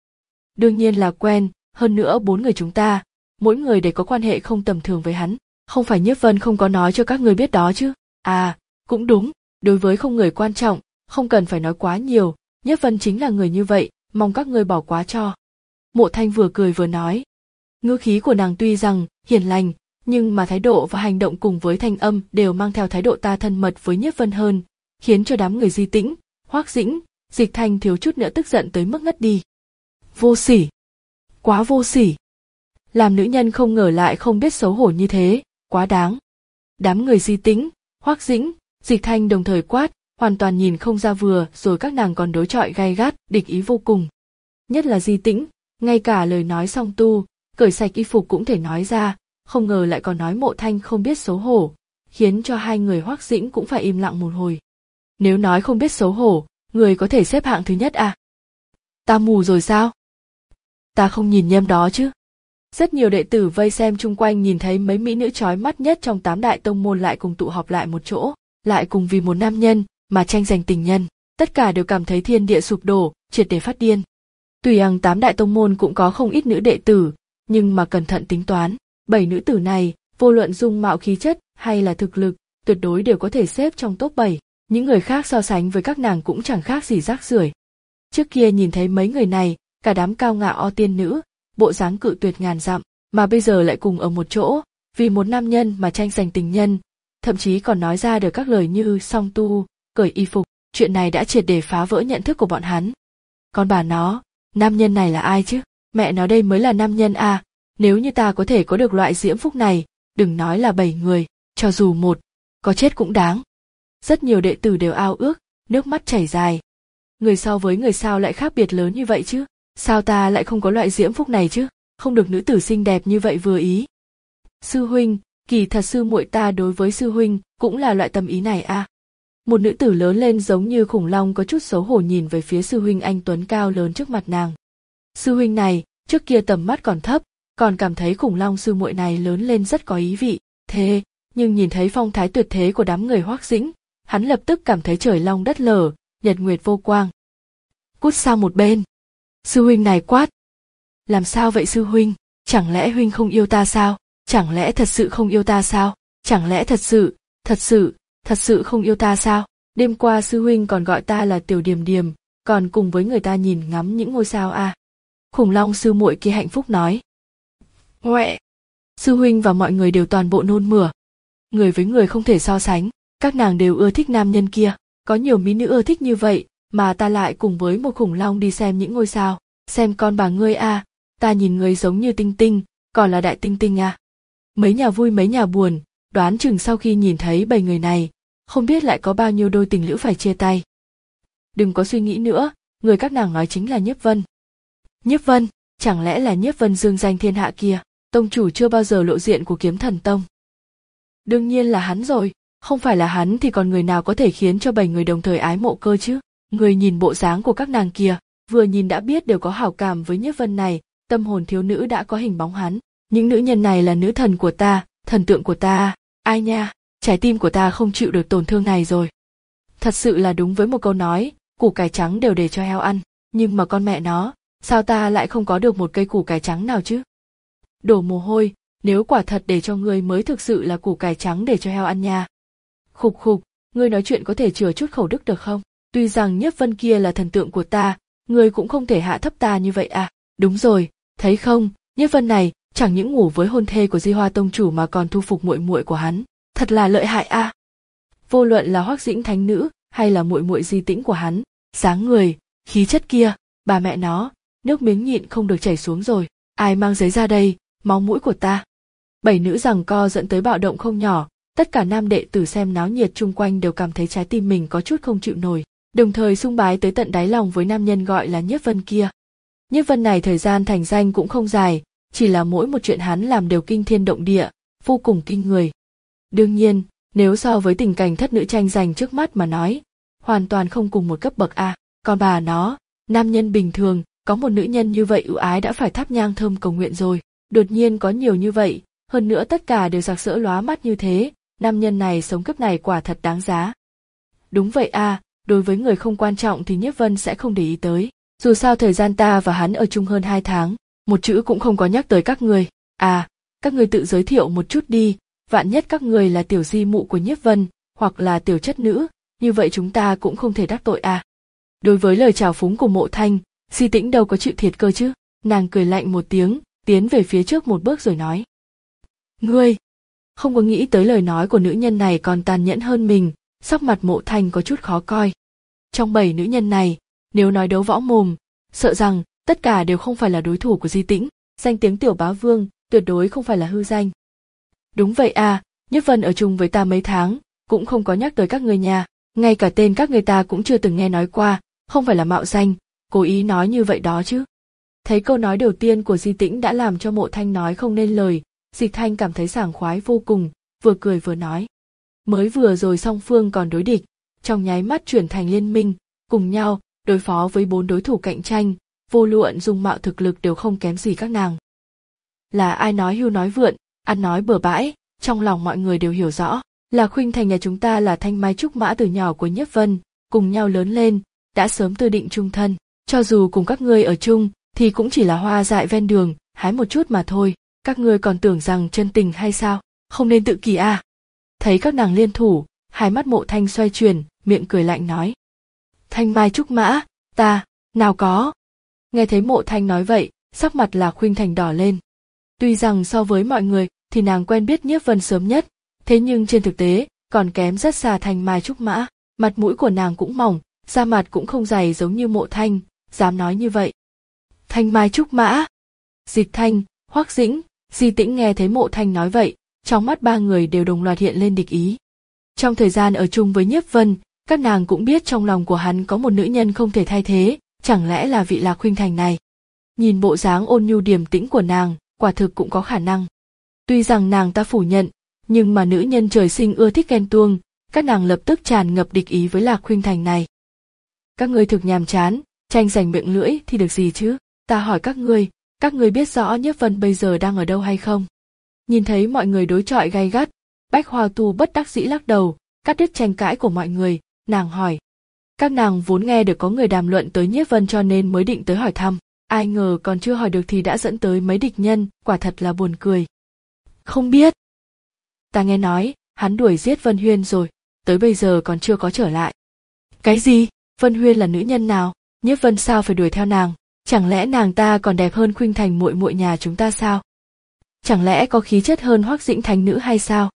Đương nhiên là quen, hơn nữa bốn người chúng ta, mỗi người đều có quan hệ không tầm thường với hắn. Không phải Nhiếp Vân không có nói cho các người biết đó chứ? À, cũng đúng, đối với không người quan trọng, không cần phải nói quá nhiều, Nhiếp Vân chính là người như vậy, mong các ngươi bỏ qua cho. Mộ Thanh vừa cười vừa nói. Ngữ khí của nàng tuy rằng hiền lành, nhưng mà thái độ và hành động cùng với thanh âm đều mang theo thái độ ta thân mật với Nhiếp Vân hơn, khiến cho đám người Di Tĩnh, Hoắc Dĩnh, Dịch Thanh thiếu chút nữa tức giận tới mức ngất đi. Vô sỉ, quá vô sỉ. Làm nữ nhân không ngờ lại không biết xấu hổ như thế, quá đáng. Đám người Di Tĩnh, Hoắc Dĩnh, Dịch Thanh đồng thời quát, hoàn toàn nhìn không ra vừa rồi các nàng còn đối chọi gay gắt, địch ý vô cùng. Nhất là Di Tĩnh, ngay cả lời nói song tu, cởi sạch y phục cũng thể nói ra, không ngờ lại còn nói Mộ Thanh không biết xấu hổ, khiến cho hai người Hoắc Dĩnh cũng phải im lặng một hồi. Nếu nói không biết xấu hổ, người có thể xếp hạng thứ nhất à? Ta mù rồi sao? Ta không nhìn nhầm đó chứ? Rất nhiều đệ tử vây xem chung quanh nhìn thấy mấy mỹ nữ chói mắt nhất trong tám đại tông môn lại cùng tụ họp lại một chỗ, lại cùng vì một nam nhân mà tranh giành tình nhân, tất cả đều cảm thấy thiên địa sụp đổ, triệt để phát điên. Tuy rằng tám đại tông môn cũng có không ít nữ đệ tử, nhưng mà cẩn thận tính toán, bảy nữ tử này, vô luận dung mạo khí chất hay là thực lực, tuyệt đối đều có thể xếp trong top bảy, những người khác so sánh với các nàng cũng chẳng khác gì rác rưởi. Trước kia nhìn thấy mấy người này, cả đám cao ngạo o tiên nữ, bộ dáng cự tuyệt ngàn dặm, mà bây giờ lại cùng ở một chỗ, vì một nam nhân mà tranh giành tình nhân, thậm chí còn nói ra được các lời như song tu, cởi y phục, chuyện này đã triệt để phá vỡ nhận thức của bọn hắn. Con bà nó, nam nhân này là ai chứ? Mẹ nó đây mới là nam nhân à, nếu như ta có thể có được loại diễm phúc này, đừng nói là bảy người, cho dù một, có chết cũng đáng. Rất nhiều đệ tử đều ao ước, nước mắt chảy dài. Người so với người sao lại khác biệt lớn như vậy chứ? Sao ta lại không có loại diễm phúc này chứ? Không được nữ tử xinh đẹp như vậy vừa ý. Sư huynh, kỳ thật sư muội ta đối với sư huynh cũng là loại tâm ý này à? Một nữ tử lớn lên giống như khủng long có chút xấu hổ nhìn về phía sư huynh anh tuấn cao lớn trước mặt nàng. Sư huynh này, trước kia tầm mắt còn thấp, còn cảm thấy khủng long sư muội này lớn lên rất có ý vị, thế, nhưng nhìn thấy phong thái tuyệt thế của đám người Hoắc Dĩnh, hắn lập tức cảm thấy trời long đất lở, nhật nguyệt vô quang. Cút sang một bên. Sư huynh này quát. Làm sao vậy sư huynh, chẳng lẽ huynh không yêu ta sao? Chẳng lẽ thật sự không yêu ta sao? Chẳng lẽ thật sự, thật sự, thật sự không yêu ta sao? Đêm qua sư huynh còn gọi ta là tiểu điềm điềm, còn cùng với người ta nhìn ngắm những ngôi sao à? Khủng long sư muội kia hạnh phúc nói. Ngoẹ! Sư huynh và mọi người đều toàn bộ nôn mửa. Người với người không thể so sánh, các nàng đều ưa thích nam nhân kia, có nhiều mỹ nữ ưa thích như vậy, mà ta lại cùng với một khủng long đi xem những ngôi sao, xem con bà ngươi à, ta nhìn ngươi giống như tinh tinh, còn là đại tinh tinh à. Mấy nhà vui mấy nhà buồn, đoán chừng sau khi nhìn thấy bầy người này, không biết lại có bao nhiêu đôi tình lữ phải chia tay. Đừng có suy nghĩ nữa, người các nàng nói chính là Nhiếp Vân. Nhiếp Vân, chẳng lẽ là Nhiếp Vân dương danh thiên hạ kia, tông chủ chưa bao giờ lộ diện của Kiếm Thần Tông. Đương nhiên là hắn rồi, không phải là hắn thì còn người nào có thể khiến cho bảy người đồng thời ái mộ cơ chứ. Người nhìn bộ dáng của các nàng kia, vừa nhìn đã biết đều có hảo cảm với Nhiếp Vân này, tâm hồn thiếu nữ đã có hình bóng hắn. Những nữ nhân này là nữ thần của ta, thần tượng của ta, ai nha, trái tim của ta không chịu được tổn thương này rồi. Thật sự là đúng với một câu nói, củ cải trắng đều để cho heo ăn, nhưng mà con mẹ nó, sao ta lại không có được một cây củ cải trắng nào chứ? Đổ mồ hôi, nếu quả thật để cho ngươi mới thực sự là củ cải trắng để cho heo ăn nha. Khục khục, ngươi nói chuyện có thể chừa chút khẩu đức được không? Tuy rằng Nhiếp Vân kia là thần tượng của ta, ngươi cũng không thể hạ thấp ta như vậy à? Đúng rồi, thấy không, Nhiếp Vân này chẳng những ngủ với hôn thê của Di Hoa tông chủ mà còn thu phục muội muội của hắn, thật là lợi hại à? Vô luận là Hoắc Dĩnh thánh nữ hay là muội muội Di Tĩnh của hắn, dáng người, khí chất kia, bà mẹ nó, nước miếng nhịn không được chảy xuống rồi. Ai mang giấy ra đây, máu mũi của ta. Bảy nữ giằng co dẫn tới bạo động không nhỏ, tất cả nam đệ tử xem náo nhiệt chung quanh đều cảm thấy trái tim mình có chút không chịu nổi, đồng thời sung bái tới tận đáy lòng với nam nhân gọi là Nhiếp Vân kia. Nhiếp Vân này thời gian thành danh cũng không dài, chỉ là mỗi một chuyện hắn làm đều kinh thiên động địa, vô cùng kinh người. Đương nhiên, nếu so với tình cảnh thất nữ tranh giành trước mắt mà nói, hoàn toàn không cùng một cấp bậc a. À. Còn bà nó, nam nhân bình thường, có một nữ nhân như vậy ưu ái đã phải thắp nhang thơm cầu nguyện rồi, đột nhiên có nhiều như vậy, hơn nữa tất cả đều sặc sỡ lóa mắt như thế, nam nhân này sống kiếp này quả thật đáng giá. Đúng vậy à, đối với người không quan trọng thì Nhiếp Vân sẽ không để ý tới, dù sao thời gian ta và hắn ở chung hơn hai tháng, một chữ cũng không có nhắc tới các người. À, các người tự giới thiệu một chút đi, vạn nhất các người là tiểu di mụ của Nhiếp Vân, hoặc là tiểu chất nữ, như vậy chúng ta cũng không thể đắc tội à. Đối với lời chào phúng của Mộ Thanh, Di Tĩnh đâu có chịu thiệt cơ chứ, nàng cười lạnh một tiếng, tiến về phía trước một bước rồi nói. Ngươi, không có nghĩ tới lời nói của nữ nhân này còn tàn nhẫn hơn mình, sắc mặt Mộ Thanh có chút khó coi. Trong bảy nữ nhân này, nếu nói đấu võ mồm, sợ rằng tất cả đều không phải là đối thủ của Di Tĩnh, danh tiếng tiểu bá vương tuyệt đối không phải là hư danh. Đúng vậy à, Nhiếp Vân ở chung với ta mấy tháng, cũng không có nhắc tới các người nhà, ngay cả tên các người ta cũng chưa từng nghe nói qua, không phải là mạo danh, cố ý nói như vậy đó chứ. Thấy câu nói đầu tiên của Di Tĩnh đã làm cho Mộ Thanh nói không nên lời, Dịch Thanh cảm thấy sảng khoái vô cùng, vừa cười vừa nói. Mới vừa rồi song phương còn đối địch, trong nháy mắt chuyển thành liên minh, cùng nhau đối phó với bốn đối thủ cạnh tranh, vô luận dung mạo thực lực đều không kém gì các nàng. Là ai nói hưu nói vượn, ăn nói bừa bãi, trong lòng mọi người đều hiểu rõ, là Khuynh Thành nhà chúng ta là thanh mai trúc mã từ nhỏ của Nhiếp Vân, cùng nhau lớn lên, đã sớm tư định chung thân, cho dù cùng các ngươi ở chung, thì cũng chỉ là hoa dại ven đường, hái một chút mà thôi, các ngươi còn tưởng rằng chân tình hay sao, không nên tự kỷ à. Thấy các nàng liên thủ, hai mắt Mộ Thanh xoay chuyển, miệng cười lạnh nói. Thanh mai trúc mã, ta, nào có. Nghe thấy Mộ Thanh nói vậy, sắc mặt là Khuynh Thành đỏ lên. Tuy rằng so với mọi người, thì nàng quen biết Nhiếp Vân sớm nhất, thế nhưng trên thực tế còn kém rất xa Thanh Mai Trúc Mã, mặt mũi của nàng cũng mỏng, da mặt cũng không dày giống như Mộ Thanh, dám nói như vậy. Thanh Mai Trúc Mã, Dịch Thanh, Hoắc Dĩnh, Di Tĩnh nghe thấy Mộ Thanh nói vậy, trong mắt ba người đều đồng loạt hiện lên địch ý. Trong thời gian ở chung với Nhiếp Vân, các nàng cũng biết trong lòng của hắn có một nữ nhân không thể thay thế, chẳng lẽ là vị Lạc Khuynh Thành này. Nhìn bộ dáng ôn nhu điềm tĩnh của nàng, quả thực cũng có khả năng. Tuy rằng nàng ta phủ nhận, nhưng mà nữ nhân trời sinh ưa thích ghen tuông, các nàng lập tức tràn ngập địch ý với Lạc Khuynh Thành này. Các ngươi thực nhàm chán, tranh giành miệng lưỡi thì được gì chứ? Ta hỏi các ngươi, các ngươi biết rõ Nhiếp Vân bây giờ đang ở đâu hay không? Nhìn thấy mọi người đối chọi gay gắt, Bách Hoa Tu bất đắc dĩ lắc đầu, cắt đứt tranh cãi của mọi người, nàng hỏi. Các nàng vốn nghe được có người đàm luận tới Nhiếp Vân cho nên mới định tới hỏi thăm, ai ngờ còn chưa hỏi được thì đã dẫn tới mấy địch nhân, quả thật là buồn cười. Không biết. Ta nghe nói, hắn đuổi giết Vân Huyên rồi, tới bây giờ còn chưa có trở lại. Cái gì? Vân Huyên là nữ nhân nào? Nhiếp Vân sao phải đuổi theo nàng? Chẳng lẽ nàng ta còn đẹp hơn Khuynh Thành muội muội nhà chúng ta sao? Chẳng lẽ có khí chất hơn Hoắc Dĩnh thánh nữ hay sao?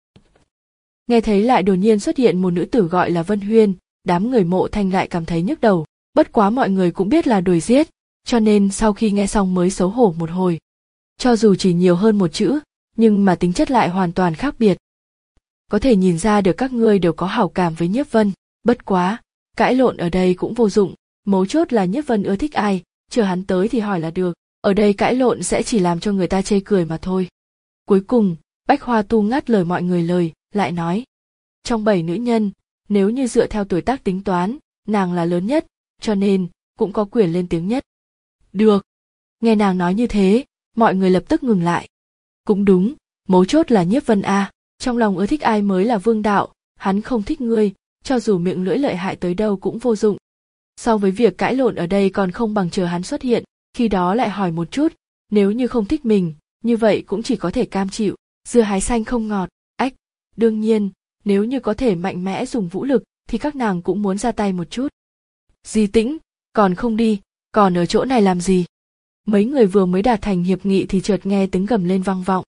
Nghe thấy lại đột nhiên xuất hiện một nữ tử gọi là Vân Huyên, đám người Mộ Thanh lại cảm thấy nhức đầu, bất quá mọi người cũng biết là đuổi giết, cho nên sau khi nghe xong mới xấu hổ một hồi. Cho dù chỉ nhiều hơn một chữ, nhưng mà tính chất lại hoàn toàn khác biệt. Có thể nhìn ra được các ngươi đều có hảo cảm với Nhiếp Vân, bất quá, cãi lộn ở đây cũng vô dụng, mấu chốt là Nhiếp Vân ưa thích ai, chờ hắn tới thì hỏi là được, ở đây cãi lộn sẽ chỉ làm cho người ta chê cười mà thôi. Cuối cùng, Bách Hoa Tu ngắt lời mọi người lời, lại nói. Trong bảy nữ nhân, nếu như dựa theo tuổi tác tính toán, nàng là lớn nhất, cho nên, cũng có quyền lên tiếng nhất. Được. Nghe nàng nói như thế, mọi người lập tức ngừng lại. Cũng đúng, mấu chốt là Nhiếp Vân a, trong lòng ưa thích ai mới là vương đạo, hắn không thích ngươi, cho dù miệng lưỡi lợi hại tới đâu cũng vô dụng. So với việc cãi lộn ở đây còn không bằng chờ hắn xuất hiện, khi đó lại hỏi một chút, nếu như không thích mình, như vậy cũng chỉ có thể cam chịu, dưa hái xanh không ngọt, ách, đương nhiên, nếu như có thể mạnh mẽ dùng vũ lực thì các nàng cũng muốn ra tay một chút. Di Tĩnh, còn không đi, còn ở chỗ này làm gì? Mấy người vừa mới đạt thành hiệp nghị thì chợt nghe tiếng gầm lên vang vọng.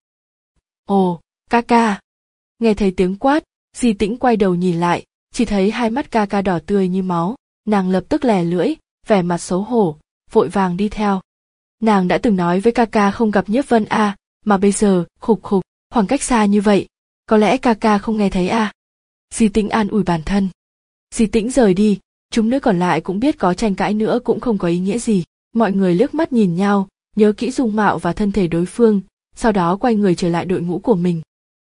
Ồ, ca ca. Nghe thấy tiếng quát, Di Tĩnh quay đầu nhìn lại, chỉ thấy hai mắt ca ca đỏ tươi như máu, nàng lập tức lè lưỡi, vẻ mặt xấu hổ, vội vàng đi theo. Nàng đã từng nói với ca ca không gặp Nhiếp Vân a, à, mà bây giờ, khục khục, khoảng cách xa như vậy, có lẽ ca ca không nghe thấy a. À. Di Tĩnh an ủi bản thân. Di Tĩnh rời đi, chúng nữ còn lại cũng biết có tranh cãi nữa cũng không có ý nghĩa gì, mọi người liếc mắt nhìn nhau, nhớ kỹ dung mạo và thân thể đối phương, sau đó quay người trở lại đội ngũ của mình.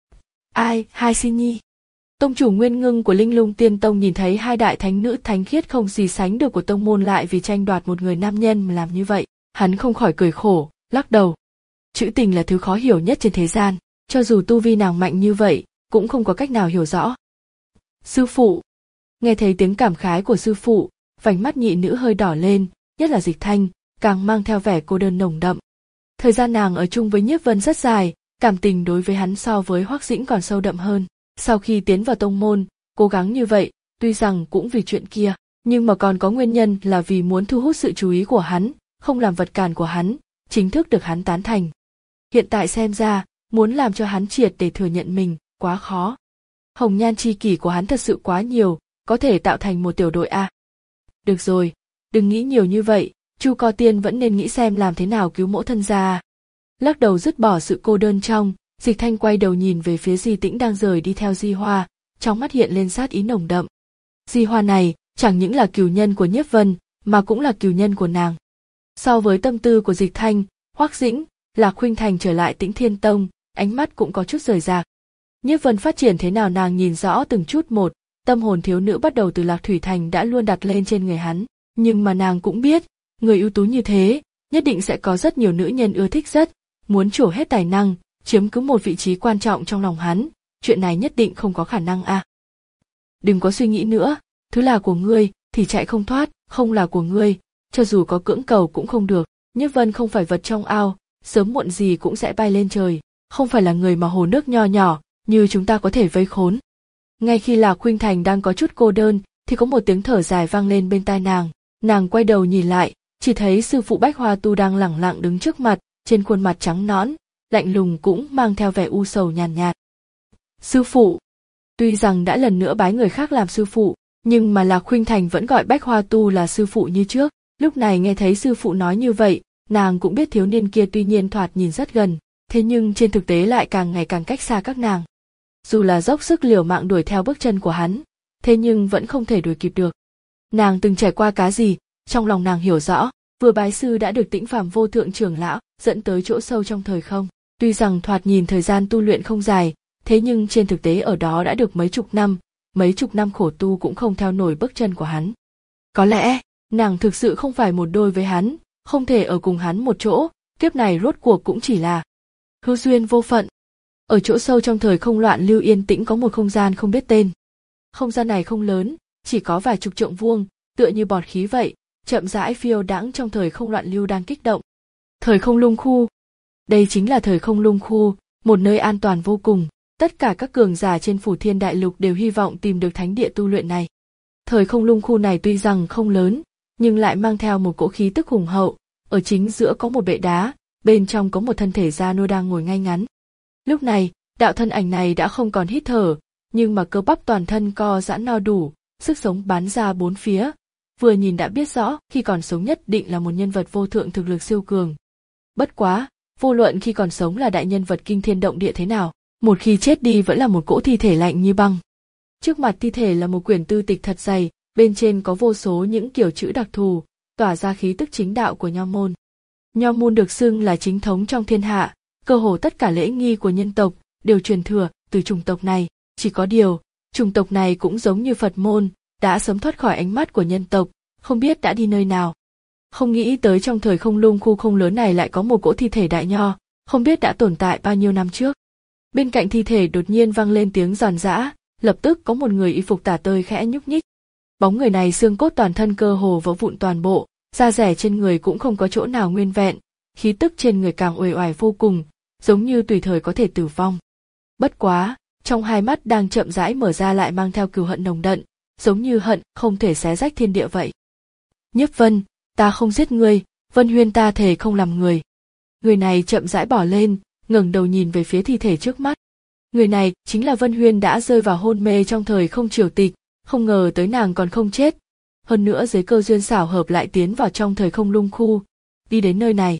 Ai, hai xin nhi. Tông chủ Nguyên Ngưng của Linh Lung Tiên Tông nhìn thấy hai đại thánh nữ thánh khiết không gì sánh được của tông môn lại vì tranh đoạt một người nam nhân mà làm như vậy, hắn không khỏi cười khổ, lắc đầu. Chữ tình là thứ khó hiểu nhất trên thế gian, cho dù tu vi nàng mạnh như vậy, cũng không có cách nào hiểu rõ. Sư phụ. Nghe thấy tiếng cảm khái của sư phụ, vành mắt nhị nữ hơi đỏ lên, nhất là Dịch Thanh, càng mang theo vẻ cô đơn nồng đậm. Thời gian nàng ở chung với Nhiếp Vân rất dài, cảm tình đối với hắn so với Hoắc Dĩnh còn sâu đậm hơn. Sau khi tiến vào tông môn, cố gắng như vậy, tuy rằng cũng vì chuyện kia, nhưng mà còn có nguyên nhân là vì muốn thu hút sự chú ý của hắn, không làm vật cản của hắn, chính thức được hắn tán thành. Hiện tại xem ra, muốn làm cho hắn triệt để thừa nhận mình, quá khó. Hồng nhan chi kỷ của hắn thật sự quá nhiều, có thể tạo thành một tiểu đội a. Được rồi, đừng nghĩ nhiều như vậy, Chu Co Tiên vẫn nên nghĩ xem làm thế nào cứu mẫu thân ra. Lắc đầu dứt bỏ sự cô đơn trong, Dịch Thanh quay đầu nhìn về phía Di Tĩnh đang rời đi theo Di Hoa, trong mắt hiện lên sát ý nồng đậm. Di Hoa này, chẳng những là cừu nhân của Nhiếp Vân, mà cũng là cừu nhân của nàng. So với tâm tư của Dịch Thanh, Hoắc Dĩnh, Lạc Khuynh Thành trở lại Tĩnh Thiên Tông, ánh mắt cũng có chút rời rạc. Nhiếp Vân phát triển thế nào nàng nhìn rõ từng chút một, tâm hồn thiếu nữ bắt đầu từ Lạc Thủy Thành đã luôn đặt lên trên người hắn, nhưng mà nàng cũng biết, người ưu tú như thế, nhất định sẽ có rất nhiều nữ nhân ưa thích rất, muốn trổ hết tài năng, chiếm cứ một vị trí quan trọng trong lòng hắn, chuyện này nhất định không có khả năng a. À. Đừng có suy nghĩ nữa, thứ là của ngươi thì chạy không thoát, không là của ngươi, cho dù có cưỡng cầu cũng không được. Nhiếp Vân không phải vật trong ao, sớm muộn gì cũng sẽ bay lên trời, không phải là người mà hồ nước nho nhỏ như chúng ta có thể vây khốn. Ngay khi Lạc Khuynh Thành đang có chút cô đơn, thì có một tiếng thở dài vang lên bên tai nàng. Nàng quay đầu nhìn lại, chỉ thấy sư phụ Bách Hoa Tu đang lẳng lặng đứng trước mặt, trên khuôn mặt trắng nõn, lạnh lùng cũng mang theo vẻ u sầu nhàn nhạt, nhạt. Sư phụ. Tuy rằng đã lần nữa bái người khác làm sư phụ, nhưng mà Lạc Khuynh Thành vẫn gọi Bách Hoa Tu là sư phụ như trước. Lúc này nghe thấy sư phụ nói như vậy, nàng cũng biết thiếu niên kia tuy nhiên thoạt nhìn rất gần, thế nhưng trên thực tế lại càng ngày càng cách xa các nàng. Dù là dốc sức liều mạng đuổi theo bước chân của hắn, thế nhưng vẫn không thể đuổi kịp được. Nàng từng trải qua cái gì, trong lòng nàng hiểu rõ, vừa bái sư đã được Tĩnh Phàm Vô Thượng trưởng lão dẫn tới chỗ sâu trong thời không. Tuy rằng thoạt nhìn thời gian tu luyện không dài, thế nhưng trên thực tế ở đó đã được mấy chục năm, mấy chục năm khổ tu cũng không theo nổi bước chân của hắn. Có lẽ, nàng thực sự không phải một đôi với hắn, không thể ở cùng hắn một chỗ, kiếp này rốt cuộc cũng chỉ là hữu duyên vô phận. Ở chỗ sâu trong thời không loạn lưu yên tĩnh có một không gian không biết tên. Không gian này không lớn, chỉ có vài chục trượng vuông, tựa như bọt khí vậy, chậm rãi phiêu đãng trong thời không loạn lưu đang kích động. Thời không lung khu. Đây chính là thời không lung khu, một nơi an toàn vô cùng. Tất cả các cường giả trên Phủ Thiên Đại Lục đều hy vọng tìm được thánh địa tu luyện này. Thời không lung khu này tuy rằng không lớn, nhưng lại mang theo một cỗ khí tức hùng hậu. Ở chính giữa có một bệ đá, bên trong có một thân thể già nua đang ngồi ngay ngắn. Lúc này, đạo thân ảnh này đã không còn hít thở, nhưng mà cơ bắp toàn thân co giãn no đủ, sức sống bắn ra bốn phía. Vừa nhìn đã biết rõ khi còn sống nhất định là một nhân vật vô thượng thực lực siêu cường. Bất quá, vô luận khi còn sống là đại nhân vật kinh thiên động địa thế nào, một khi chết đi vẫn là một cỗ thi thể lạnh như băng. Trước mặt thi thể là một quyển tư tịch thật dày, bên trên có vô số những kiểu chữ đặc thù, tỏa ra khí tức chính đạo của Nho môn. Nho môn được xưng là chính thống trong thiên hạ, cơ hồ tất cả lễ nghi của nhân tộc đều truyền thừa từ chủng tộc này, chỉ có điều, chủng tộc này cũng giống như Phật môn, đã sớm thoát khỏi ánh mắt của nhân tộc, không biết đã đi nơi nào. Không nghĩ tới trong thời không lung khu không lớn này lại có một cỗ thi thể đại nho, không biết đã tồn tại bao nhiêu năm trước. Bên cạnh thi thể đột nhiên vang lên tiếng giòn giã, lập tức có một người y phục tả tơi khẽ nhúc nhích. Bóng người này xương cốt toàn thân cơ hồ vỡ vụn toàn bộ, da rẻ trên người cũng không có chỗ nào nguyên vẹn, khí tức trên người càng uể oải vô cùng, giống như tùy thời có thể tử vong. Bất quá, trong hai mắt đang chậm rãi mở ra lại mang theo cừu hận nồng đậm, giống như hận không thể xé rách thiên địa vậy. Nhiếp Vân, ta không giết ngươi, Vân Huyên ta thề không làm người. Người này chậm rãi bỏ lên, ngẩng đầu nhìn về phía thi thể trước mắt. Người này chính là Vân Huyên đã rơi vào hôn mê trong thời không triều tịch, không ngờ tới nàng còn không chết. Hơn nữa dưới cơ duyên xảo hợp lại tiến vào trong thời không lung khu, đi đến nơi này.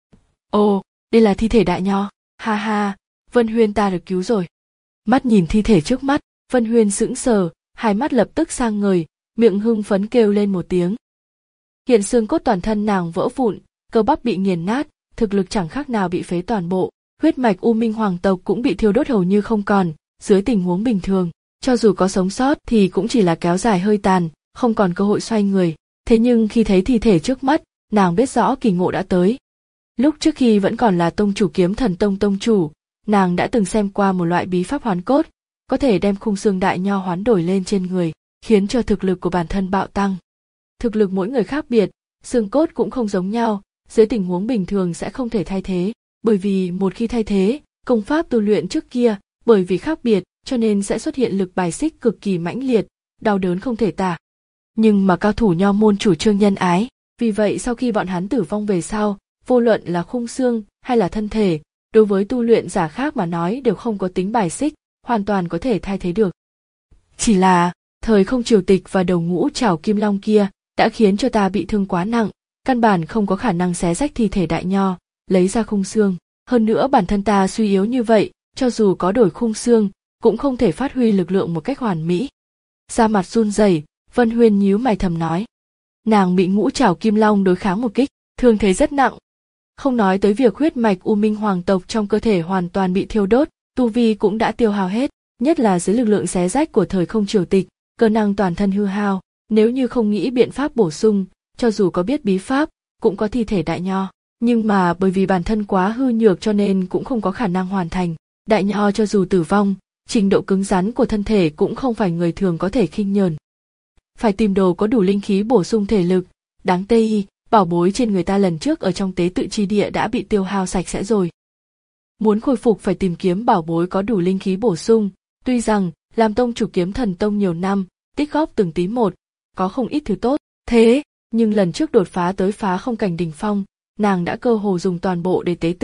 Ồ, đây là thi thể đại nho, ha ha, Vân Huyên ta được cứu rồi. Mắt nhìn thi thể trước mắt, Vân Huyên sững sờ, hai mắt lập tức sang ngời, miệng hưng phấn kêu lên một tiếng. Hiện xương cốt toàn thân nàng vỡ vụn, cơ bắp bị nghiền nát, thực lực chẳng khác nào bị phế toàn bộ, huyết mạch U Minh hoàng tộc cũng bị thiêu đốt hầu như không còn, dưới tình huống bình thường, cho dù có sống sót thì cũng chỉ là kéo dài hơi tàn, không còn cơ hội xoay người. Thế nhưng khi thấy thi thể trước mắt, nàng biết rõ kỳ ngộ đã tới. Lúc trước khi vẫn còn là tông chủ Kiếm Thần Tông tông chủ, nàng đã từng xem qua một loại bí pháp hoán cốt, có thể đem khung xương đại nho hoán đổi lên trên người, khiến cho thực lực của bản thân bạo tăng. Thực lực mỗi người khác biệt, xương cốt cũng không giống nhau, dưới tình huống bình thường sẽ không thể thay thế, bởi vì một khi thay thế, công pháp tu luyện trước kia, bởi vì khác biệt, cho nên sẽ xuất hiện lực bài xích cực kỳ mãnh liệt, đau đớn không thể tả. Nhưng mà cao thủ Nho môn chủ trương nhân ái, vì vậy sau khi bọn hắn tử vong về sau, vô luận là khung xương hay là thân thể, đối với tu luyện giả khác mà nói đều không có tính bài xích, hoàn toàn có thể thay thế được. Chỉ là, thời không triều tịch và đầu ngũ trảo kim long kia đã khiến cho ta bị thương quá nặng, căn bản không có khả năng xé rách thi thể đại nho, lấy ra khung xương. Hơn nữa bản thân ta suy yếu như vậy, cho dù có đổi khung xương, cũng không thể phát huy lực lượng một cách hoàn mỹ. Da mặt run rẩy, Vân Huyên nhíu mày thầm nói. Nàng bị ngũ trảo kim long đối kháng một kích, thương thế rất nặng. Không nói tới việc huyết mạch U Minh hoàng tộc trong cơ thể hoàn toàn bị thiêu đốt, tu vi cũng đã tiêu hao hết, nhất là dưới lực lượng xé rách của thời không triều tịch, cơ năng toàn thân hư hao, nếu như không nghĩ biện pháp bổ sung, cho dù có biết bí pháp, cũng có thi thể đại nho, nhưng mà bởi vì bản thân quá hư nhược cho nên cũng không có khả năng hoàn thành. Đại nho cho dù tử vong, trình độ cứng rắn của thân thể cũng không phải người thường có thể khinh nhờn. Phải tìm đồ có đủ linh khí bổ sung thể lực, đáng tê bảo bối trên người ta lần trước ở trong tế tự chi địa đã bị tiêu hao sạch sẽ rồi. Muốn khôi phục phải tìm kiếm bảo bối có đủ linh khí bổ sung, tuy rằng làm tông chủ Kiếm Thần Tông nhiều năm, tích góp từng tí một, có không ít thứ tốt, thế, nhưng lần trước đột phá tới phá không cảnh đỉnh phong, nàng đã cơ hồ dùng toàn bộ để tế tự,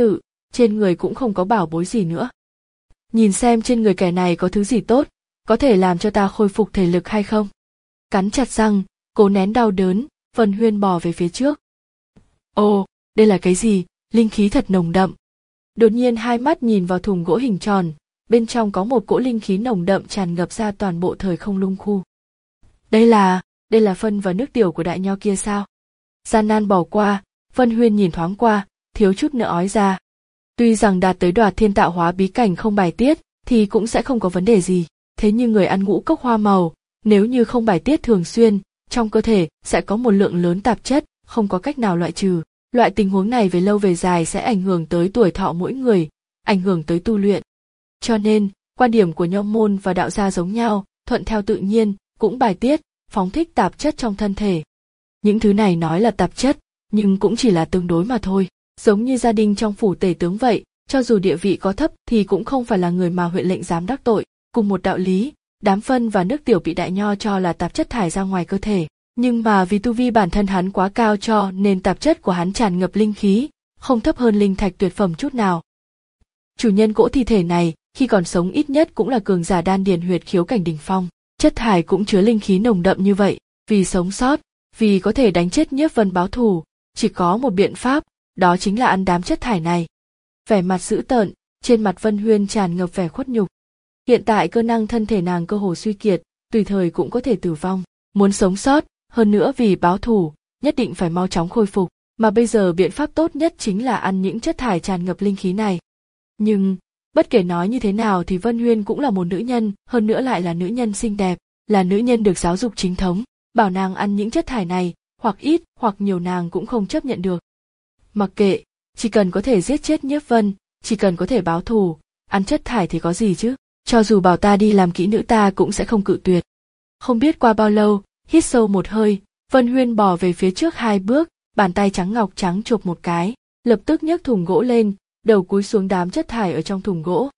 trên người cũng không có bảo bối gì nữa. Nhìn xem trên người kẻ này có thứ gì tốt, có thể làm cho ta khôi phục thể lực hay không? Cắn chặt răng, cố nén đau đớn, Vân Huyên bò về phía trước. Ồ, đây là cái gì? Linh khí thật nồng đậm. Đột nhiên hai mắt nhìn vào thùng gỗ hình tròn, bên trong có một cỗ linh khí nồng đậm tràn ngập ra toàn bộ thời không lung khu. Đây là, đây là phân và nước tiểu của đại nho kia sao? Gian nan bỏ qua, Vân Huyên nhìn thoáng qua, thiếu chút nữa ói ra. Tuy rằng đạt tới đoạt thiên tạo hóa bí cảnh không bài tiết, thì cũng sẽ không có vấn đề gì. Thế nhưng người ăn ngũ cốc hoa màu, nếu như không bài tiết thường xuyên, trong cơ thể sẽ có một lượng lớn tạp chất, không có cách nào loại trừ. Loại tình huống này về lâu về dài sẽ ảnh hưởng tới tuổi thọ mỗi người, ảnh hưởng tới tu luyện. Cho nên, quan điểm của nho môn và đạo gia giống nhau, thuận theo tự nhiên, cũng bài tiết, phóng thích tạp chất trong thân thể. Những thứ này nói là tạp chất, nhưng cũng chỉ là tương đối mà thôi. Giống như gia đình trong phủ tể tướng vậy, cho dù địa vị có thấp thì cũng không phải là người mà huyện lệnh dám đắc tội. Cùng một đạo lý, đám phân và nước tiểu bị đại nho cho là tạp chất thải ra ngoài cơ thể. Nhưng mà vì tu vi bản thân hắn quá cao cho nên tạp chất của hắn tràn ngập linh khí, không thấp hơn linh thạch tuyệt phẩm chút nào. Chủ nhân cỗ thi thể này, khi còn sống ít nhất cũng là cường giả đan điền huyệt khiếu cảnh đỉnh phong. Chất thải cũng chứa linh khí nồng đậm như vậy, vì sống sót, vì có thể đánh chết Nhiếp Vân báo thù, chỉ có một biện pháp, đó chính là ăn đám chất thải này. Vẻ mặt dữ tợn, trên mặt Vân Huyên tràn ngập vẻ khuất nhục. Hiện tại cơ năng thân thể nàng cơ hồ suy kiệt, tùy thời cũng có thể tử vong. Muốn sống sót, hơn nữa vì báo thù, nhất định phải mau chóng khôi phục, mà bây giờ biện pháp tốt nhất chính là ăn những chất thải tràn ngập linh khí này. Nhưng, bất kể nói như thế nào thì Vân Huyên cũng là một nữ nhân, hơn nữa lại là nữ nhân xinh đẹp, là nữ nhân được giáo dục chính thống, bảo nàng ăn những chất thải này, hoặc ít hoặc nhiều nàng cũng không chấp nhận được. Mặc kệ, chỉ cần có thể giết chết Nhiếp Vân, chỉ cần có thể báo thù, ăn chất thải thì có gì chứ, cho dù bảo ta đi làm kỹ nữ ta cũng sẽ không cự tuyệt. Không biết qua bao lâu, hít sâu một hơi, Vân Huyên bò về phía trước hai bước, bàn tay trắng ngọc trắng chộp một cái, lập tức nhấc thùng gỗ lên, đầu cúi xuống đám chất thải ở trong thùng gỗ.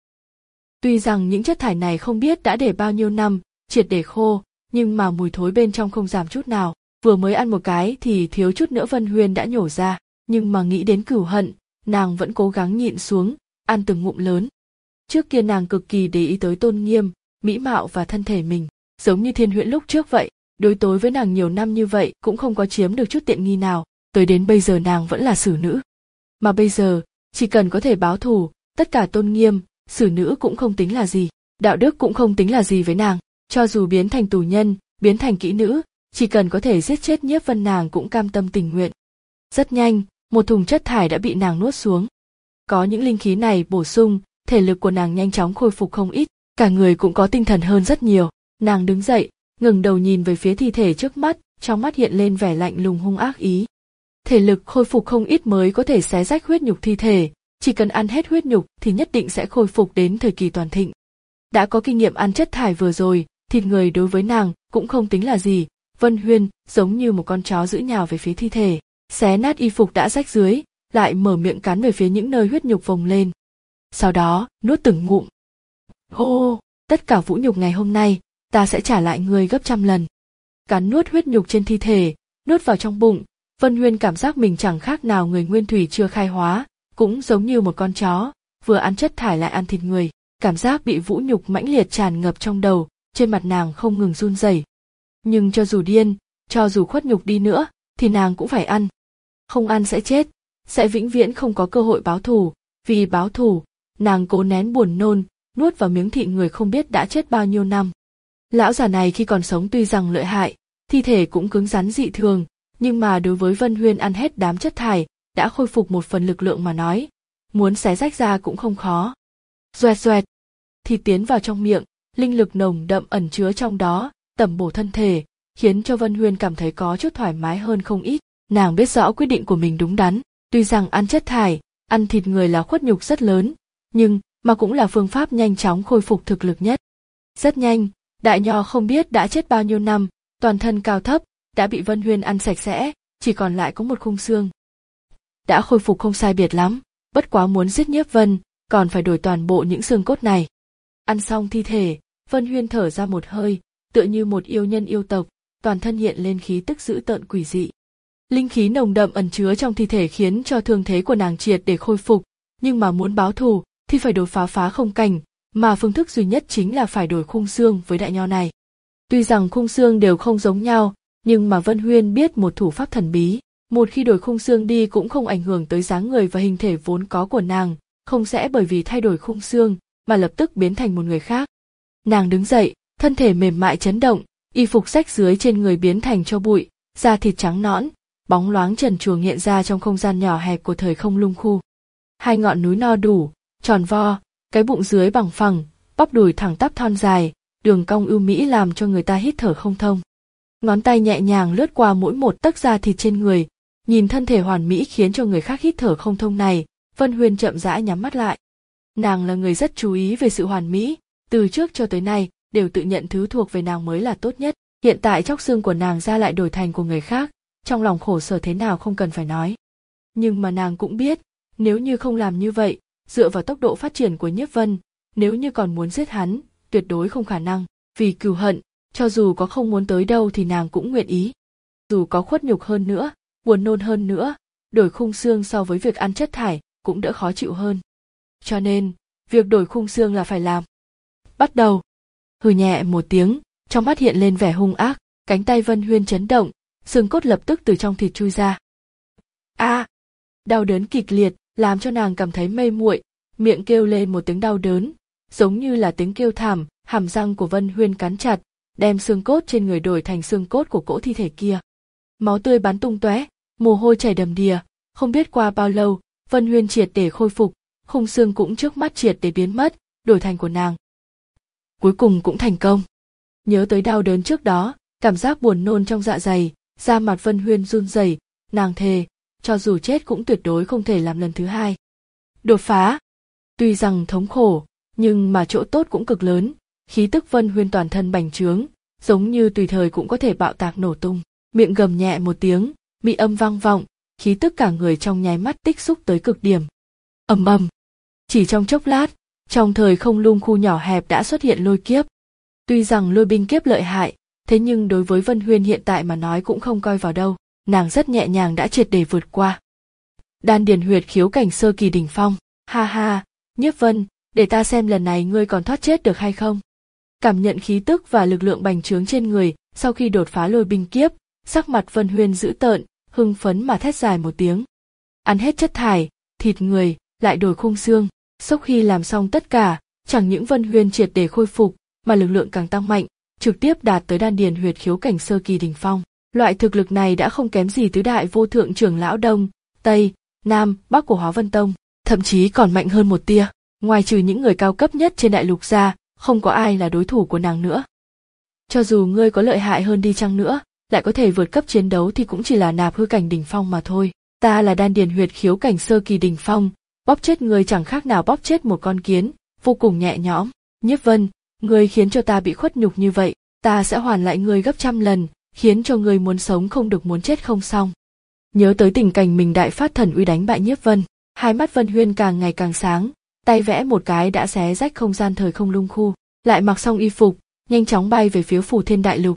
Tuy rằng những chất thải này không biết đã để bao nhiêu năm, triệt để khô, nhưng mà mùi thối bên trong không giảm chút nào, vừa mới ăn một cái thì thiếu chút nữa Vân Huyên đã nhổ ra, nhưng mà nghĩ đến cửu hận, nàng vẫn cố gắng nhịn xuống, ăn từng ngụm lớn. Trước kia nàng cực kỳ để ý tới tôn nghiêm, mỹ mạo và thân thể mình, giống như Thiên Huyễn lúc trước vậy, đối tối với nàng nhiều năm như vậy cũng không có chiếm được chút tiện nghi nào, tới đến bây giờ nàng vẫn là xử nữ. Mà bây giờ, chỉ cần có thể báo thù, tất cả tôn nghiêm, xử nữ cũng không tính là gì, đạo đức cũng không tính là gì với nàng, cho dù biến thành tù nhân, biến thành kỹ nữ, chỉ cần có thể giết chết Nhiếp Vân nàng cũng cam tâm tình nguyện. Rất nhanh, một thùng chất thải đã bị nàng nuốt xuống. Có những linh khí này bổ sung, thể lực của nàng nhanh chóng khôi phục không ít, cả người cũng có tinh thần hơn rất nhiều. Nàng đứng dậy, ngẩng đầu nhìn về phía thi thể trước mắt, trong mắt hiện lên vẻ lạnh lùng hung ác ý. Thể lực khôi phục không ít mới có thể xé rách huyết nhục thi thể, chỉ cần ăn hết huyết nhục thì nhất định sẽ khôi phục đến thời kỳ toàn thịnh. Đã có kinh nghiệm ăn chất thải vừa rồi, thịt người đối với nàng cũng không tính là gì. Vân Huyên giống như một con chó dữ nhào về phía thi thể, xé nát y phục đã rách dưới, lại mở miệng cắn về phía những nơi huyết nhục phồng lên. Sau đó, nuốt từng ngụm. Hô, tất cả vũ nhục ngày hôm nay, ta sẽ trả lại ngươi gấp trăm lần. Cắn nuốt huyết nhục trên thi thể, nuốt vào trong bụng, Vân Huyên cảm giác mình chẳng khác nào người nguyên thủy chưa khai hóa, cũng giống như một con chó, vừa ăn chất thải lại ăn thịt người, cảm giác bị vũ nhục mãnh liệt tràn ngập trong đầu, trên mặt nàng không ngừng run rẩy. Nhưng cho dù điên, cho dù khuất nhục đi nữa, thì nàng cũng phải ăn. Không ăn sẽ chết, sẽ vĩnh viễn không có cơ hội báo thù, vì báo thù, nàng cố nén buồn nôn, nuốt vào miếng thịt người không biết đã chết bao nhiêu năm. Lão già này khi còn sống tuy rằng lợi hại, thi thể cũng cứng rắn dị thường, nhưng mà đối với Vân Huyên ăn hết đám chất thải, đã khôi phục một phần lực lượng mà nói, muốn xé rách ra cũng không khó. Doẹt doẹt, thịt tiến vào trong miệng, linh lực nồng đậm ẩn chứa trong đó, tẩm bổ thân thể, khiến cho Vân Huyên cảm thấy có chút thoải mái hơn không ít. Nàng biết rõ quyết định của mình đúng đắn, tuy rằng ăn chất thải, ăn thịt người là khuất nhục rất lớn, nhưng mà cũng là phương pháp nhanh chóng khôi phục thực lực nhất. Rất nhanh, đại nho không biết đã chết bao nhiêu năm, toàn thân cao thấp, đã bị Vân Huyên ăn sạch sẽ, chỉ còn lại có một khung xương. Đã khôi phục không sai biệt lắm, bất quá muốn giết Nhiếp Vân, còn phải đổi toàn bộ những xương cốt này. Ăn xong thi thể, Vân Huyên thở ra một hơi, tựa như một yêu nhân yêu tộc, toàn thân hiện lên khí tức dữ tợn quỷ dị. Linh khí nồng đậm ẩn chứa trong thi thể khiến cho thương thế của nàng triệt để khôi phục, nhưng mà muốn báo thù thì phải đột phá phá không cảnh, mà phương thức duy nhất chính là phải đổi khung xương với đại nho này. Tuy rằng khung xương đều không giống nhau, nhưng mà Vân Huyên biết một thủ pháp thần bí, một khi đổi khung xương đi cũng không ảnh hưởng tới dáng người và hình thể vốn có của nàng, không sẽ bởi vì thay đổi khung xương mà lập tức biến thành một người khác. Nàng đứng dậy, thân thể mềm mại chấn động, y phục rách dưới trên người biến thành tro bụi, da thịt trắng nõn, bóng loáng trần truồng hiện ra trong không gian nhỏ hẹp của thời không lung khu. Hai ngọn núi no đủ, tròn vo, cái bụng dưới bằng phẳng, bắp đùi thẳng tắp thon dài, đường cong ưu mỹ làm cho người ta hít thở không thông. Ngón tay nhẹ nhàng lướt qua mỗi một tấc da thịt trên người, nhìn thân thể hoàn mỹ khiến cho người khác hít thở không thông này, Vân Huyên chậm rãi nhắm mắt lại. Nàng là người rất chú ý về sự hoàn mỹ, từ trước cho tới nay đều tự nhận thứ thuộc về nàng mới là tốt nhất. Hiện tại chóc xương của nàng ra lại đổi thành của người khác, trong lòng khổ sở thế nào không cần phải nói. Nhưng mà nàng cũng biết, nếu như không làm như vậy, dựa vào tốc độ phát triển của Nhiếp Vân, nếu như còn muốn giết hắn, tuyệt đối không khả năng, vì cừu hận, cho dù có không muốn tới đâu thì nàng cũng nguyện ý. Dù có khuất nhục hơn nữa, buồn nôn hơn nữa, đổi khung xương so với việc ăn chất thải cũng đỡ khó chịu hơn. Cho nên, việc đổi khung xương là phải làm. Bắt đầu. Hừ nhẹ một tiếng, trong mắt hiện lên vẻ hung ác, cánh tay Vân Huyên chấn động, xương cốt lập tức từ trong thịt chui ra. A! À, đau đớn kịch liệt, làm cho nàng cảm thấy mê muội, miệng kêu lên một tiếng đau đớn, giống như là tiếng kêu thảm, hàm răng của Vân Huyên cắn chặt, đem xương cốt trên người đổi thành xương cốt của cỗ thi thể kia. Máu tươi bắn tung tóe, mồ hôi chảy đầm đìa, không biết qua bao lâu, Vân Huyên triệt để khôi phục, khung xương cũng trước mắt triệt để biến mất, đổi thành của nàng. Cuối cùng cũng thành công. Nhớ tới đau đớn trước đó, cảm giác buồn nôn trong dạ dày, da mặt Vân Huyên run rẩy, nàng thề, cho dù chết cũng tuyệt đối không thể làm lần thứ hai. Đột phá. Tuy rằng thống khổ, nhưng mà chỗ tốt cũng cực lớn, khí tức Vân Huyên toàn thân bành trướng, giống như tùy thời cũng có thể bạo tạc nổ tung, miệng gầm nhẹ một tiếng, mỹ âm vang vọng, khí tức cả người trong nháy mắt tích xúc tới cực điểm. Ầm ầm. Chỉ trong chốc lát, trong thời không lung khu nhỏ hẹp đã xuất hiện lôi kiếp. Tuy rằng lôi binh kiếp lợi hại, thế nhưng đối với Vân Huyên hiện tại mà nói cũng không coi vào đâu, nàng rất nhẹ nhàng đã triệt để vượt qua. Đan điền huyệt khiếu cảnh sơ kỳ đỉnh phong, ha ha, Nhiếp Vân, để ta xem lần này ngươi còn thoát chết được hay không. Cảm nhận khí tức và lực lượng bành trướng trên người, sau khi đột phá lôi binh kiếp, sắc mặt Vân Huyên dữ tợn, hưng phấn mà thét dài một tiếng. Ăn hết chất thải, thịt người, lại đổi khung xương, sau khi làm xong tất cả, chẳng những Vân Huyên triệt để khôi phục, mà lực lượng càng tăng mạnh, trực tiếp đạt tới đan điền huyệt khiếu cảnh sơ kỳ đỉnh phong. Loại thực lực này đã không kém gì tứ đại vô thượng trưởng lão Đông, Tây, Nam, Bắc của Hóa Vân Tông, thậm chí còn mạnh hơn một tia. Ngoài trừ những người cao cấp nhất trên đại lục ra, không có ai là đối thủ của nàng nữa. Cho dù ngươi có lợi hại hơn đi chăng nữa, lại có thể vượt cấp chiến đấu thì cũng chỉ là nạp hư cảnh đỉnh phong mà thôi. Ta là đan điền huyệt khiếu cảnh sơ kỳ đỉnh phong, bóp chết ngươi chẳng khác nào bóp chết một con kiến, vô cùng nhẹ nhõm. Nhiếp Vân, ngươi khiến cho ta bị khuất nhục như vậy, ta sẽ hoàn lại ngươi gấp trăm lần, khiến cho ngươi muốn sống không được muốn chết không xong. Nhớ tới tình cảnh mình đại phát thần uy đánh bại Nhiếp Vân, hai mắt Vân Huyên càng ngày càng sáng, tay vẽ một cái đã xé rách không gian thời không lung khu, lại mặc xong y phục, nhanh chóng bay về phía Phù Thiên Đại Lục.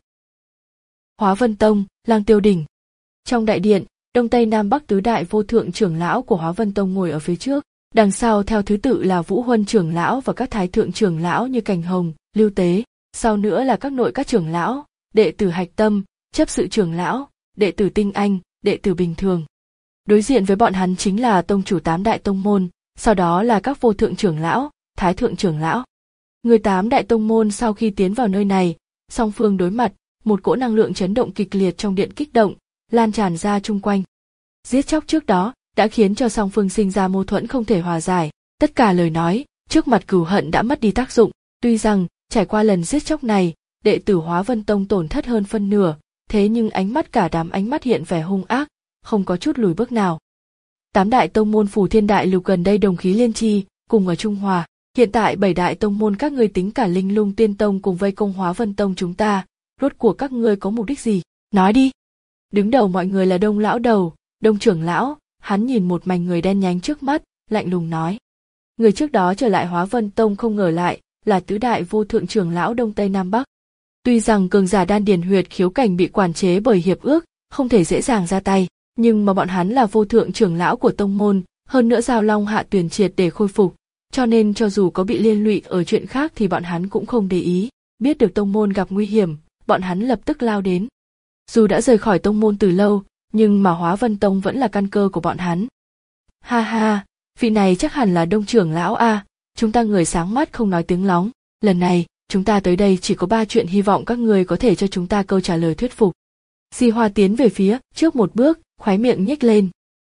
Hóa Vân Tông, Lang Tiêu Đỉnh. Trong đại điện, Đông Tây Nam Bắc tứ đại vô thượng trưởng lão của Hóa Vân Tông ngồi ở phía trước, đằng sau theo thứ tự là Vũ Huân trưởng lão và các thái thượng trưởng lão như Cảnh Hồng, Lưu Tế, sau nữa là các nội các trưởng lão, đệ tử Hạch Tâm, chấp sự trưởng lão, đệ tử Tinh Anh, đệ tử Bình Thường. Đối diện với bọn hắn chính là tông chủ tám đại tông môn, sau đó là các vô thượng trưởng lão, thái thượng trưởng lão. Người tám đại tông môn sau khi tiến vào nơi này, song phương đối mặt, một cỗ năng lượng chấn động kịch liệt trong điện kích động, lan tràn ra chung quanh. Giết chóc trước đó đã khiến cho song phương sinh ra mâu thuẫn không thể hòa giải, tất cả lời nói trước mặt cừu hận đã mất đi tác dụng. Tuy rằng trải qua lần giết chóc này, đệ tử Hóa Vân Tông tổn thất hơn phân nửa, thế nhưng ánh mắt cả đám ánh mắt hiện vẻ hung ác, không có chút lùi bước nào. Tám đại tông môn Phù Thiên Đại Lục gần đây đồng khí liên chi, cùng ở Trung Hòa. Hiện tại bảy đại tông môn các ngươi tính cả Linh Lung Tiên Tông cùng vây công Hóa Vân Tông chúng ta, rốt cuộc các ngươi có mục đích gì? Nói đi. Đứng đầu mọi người là Đông lão đầu, Đông trưởng lão, hắn nhìn một mảnh người đen nhánh trước mắt, lạnh lùng nói. Người trước đó trở lại Hóa Vân Tông không ngờ lại là tứ đại vô thượng trưởng lão Đông Tây Nam Bắc. Tuy rằng cường giả đan điền huyệt khiếu cảnh bị quản chế bởi hiệp ước, không thể dễ dàng ra tay, nhưng mà bọn hắn là vô thượng trưởng lão của tông môn, Hơn nữa Giao Long Hạ Tuyền triệt để khôi phục, cho nên cho dù có bị liên lụy ở chuyện khác thì bọn hắn cũng không để ý. Biết được tông môn gặp nguy hiểm, bọn hắn lập tức lao đến. Dù đã rời khỏi tông môn từ lâu, nhưng mà Hóa Vân Tông vẫn là căn cơ của bọn hắn. Ha ha, vị này chắc hẳn là Đông trưởng lão a, chúng ta người sáng mắt không nói tiếng lóng, lần này chúng ta tới đây chỉ có ba chuyện, hy vọng các người có thể cho chúng ta câu trả lời thuyết phục. Di Hoa tiến về phía trước một bước, khóe miệng nhếch lên.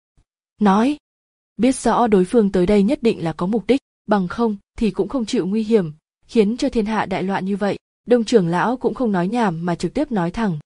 Nói, biết rõ đối phương tới đây nhất định là có mục đích, bằng không thì cũng không chịu nguy hiểm, khiến cho thiên hạ đại loạn như vậy. Đông trưởng lão cũng không nói nhảm mà trực tiếp nói thẳng.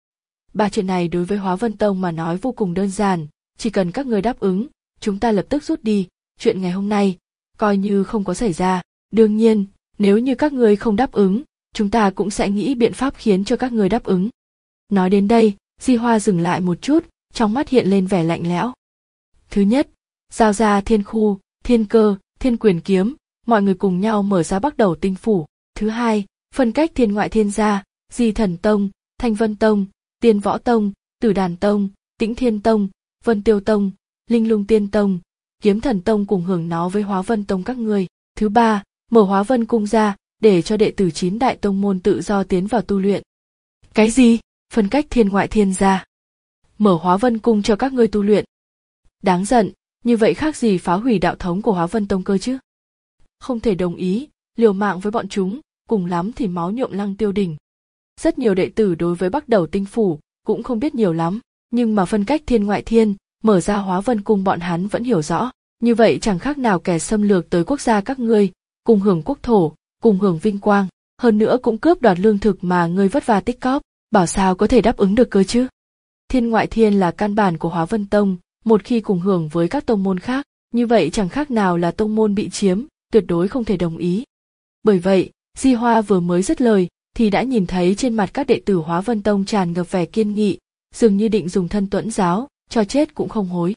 Ba chuyện này đối với Hóa Vân Tông mà nói vô cùng đơn giản, chỉ cần các người đáp ứng, chúng ta lập tức rút đi, chuyện ngày hôm nay, coi như không có xảy ra. Đương nhiên, nếu như các người không đáp ứng, chúng ta cũng sẽ nghĩ biện pháp khiến cho các người đáp ứng. Nói đến đây, Di Hoa dừng lại một chút, trong mắt hiện lên vẻ lạnh lẽo. Thứ nhất, giao ra thiên khu, thiên cơ, thiên quyền kiếm, mọi người cùng nhau mở ra Bắc Đầu Tinh Phủ. Thứ hai, phân cách thiên ngoại thiên gia, Di Thần Tông, Thanh Vân Tông, Tiên Võ Tông, Tử Đàn Tông, Tĩnh Thiên Tông, Vân Tiêu Tông, Linh Lung Tiên Tông, Kiếm Thần Tông cùng hưởng nó với Hóa Vân Tông các ngươi. Thứ ba, mở Hóa Vân Cung ra, để cho đệ tử chín đại tông môn tự do tiến vào tu luyện. Cái gì? Phân cách thiên ngoại thiên gia? Mở Hóa Vân Cung cho các ngươi tu luyện? Đáng giận, như vậy khác gì phá hủy đạo thống của Hóa Vân Tông cơ chứ? Không thể đồng ý, liều mạng với bọn chúng, cùng lắm thì máu nhuộm Lăng Tiêu Đỉnh. Rất nhiều đệ tử đối với Bắc Đầu Tinh Phủ cũng không biết nhiều lắm, nhưng mà phân cách thiên ngoại thiên, mở ra Hóa Vân Cung bọn hắn vẫn hiểu rõ. Như vậy chẳng khác nào kẻ xâm lược tới quốc gia các ngươi, cùng hưởng quốc thổ, cùng hưởng vinh quang, hơn nữa cũng cướp đoạt lương thực mà ngươi vất vả tích cóp, bảo sao có thể đáp ứng được cơ chứ? Thiên ngoại thiên là căn bản của Hóa Vân Tông, một khi cùng hưởng với các tông môn khác, như vậy chẳng khác nào là tông môn bị chiếm, tuyệt đối không thể đồng ý. Bởi vậy, Di Hoa vừa mới dứt lời, thì đã nhìn thấy trên mặt các đệ tử Hóa Vân Tông tràn ngập vẻ kiên nghị, dường như định dùng thân tuẫn giáo, cho chết cũng không hối.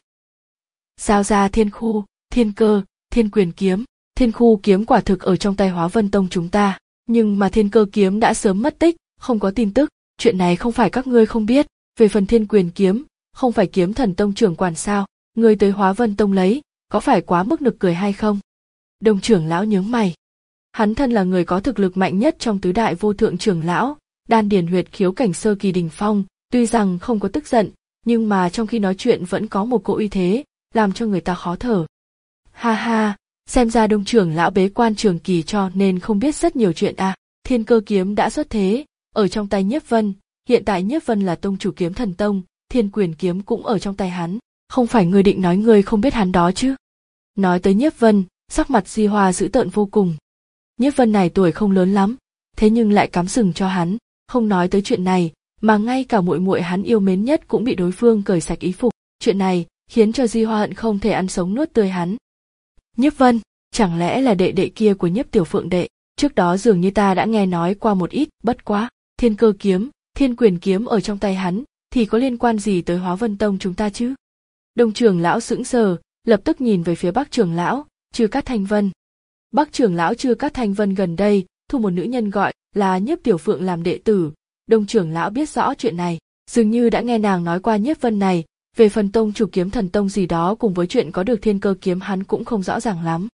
Giao ra thiên khu, thiên cơ, thiên quyền kiếm, thiên khu kiếm quả thực ở trong tay Hóa Vân Tông chúng ta, nhưng mà thiên cơ kiếm đã sớm mất tích, không có tin tức, chuyện này không phải các ngươi không biết, về phần thiên quyền kiếm, không phải Kiếm Thần Tông trưởng quản sao, ngươi tới Hóa Vân Tông lấy, có phải quá mức nực cười hay không? Đông trưởng lão nhướng mày. Hắn thân là người có thực lực mạnh nhất trong tứ đại vô thượng trưởng lão, đan điền huyệt khiếu cảnh sơ kỳ đỉnh phong, tuy rằng không có tức giận, nhưng mà trong khi nói chuyện vẫn có một cỗ uy thế, làm cho người ta khó thở. Ha ha, xem ra Đông trưởng lão bế quan trường kỳ cho nên không biết rất nhiều chuyện à. Thiên cơ kiếm đã xuất thế, ở trong tay Nhiếp Vân, hiện tại Nhiếp Vân là tông chủ Kiếm Thần Tông, thiên quyền kiếm cũng ở trong tay hắn, không phải ngươi định nói ngươi không biết hắn đó chứ? Nói tới Nhiếp Vân, sắc mặt Di Hoa dữ tợn vô cùng. Nhiếp Vân này tuổi không lớn lắm, thế nhưng lại cắm sừng cho hắn, không nói tới chuyện này, mà ngay cả muội muội hắn yêu mến nhất cũng bị đối phương cởi sạch ý phục. Chuyện này khiến cho Di Hoa hận không thể ăn sống nuốt tươi hắn. Nhiếp Vân, chẳng lẽ là đệ đệ kia của Nhiếp Tiểu Phượng đệ? Trước đó dường như ta đã nghe nói qua một ít, bất quá, thiên cơ kiếm, thiên quyền kiếm ở trong tay hắn, thì có liên quan gì tới Hóa Vân Tông chúng ta chứ? Đông trưởng lão sững sờ, lập tức nhìn về phía Bắc trưởng lão, Chư Cát Thanh Vân. Bắc trưởng lão Chư Cát Thanh Vân gần đây thu một nữ nhân gọi là Nhiếp Tiểu Phượng làm đệ tử. Đông trưởng lão biết rõ chuyện này, dường như đã nghe nàng nói qua Nhiếp Vân này, về phần tông chủ Kiếm Thần Tông gì đó cùng với chuyện có được thiên cơ kiếm hắn cũng không rõ ràng lắm.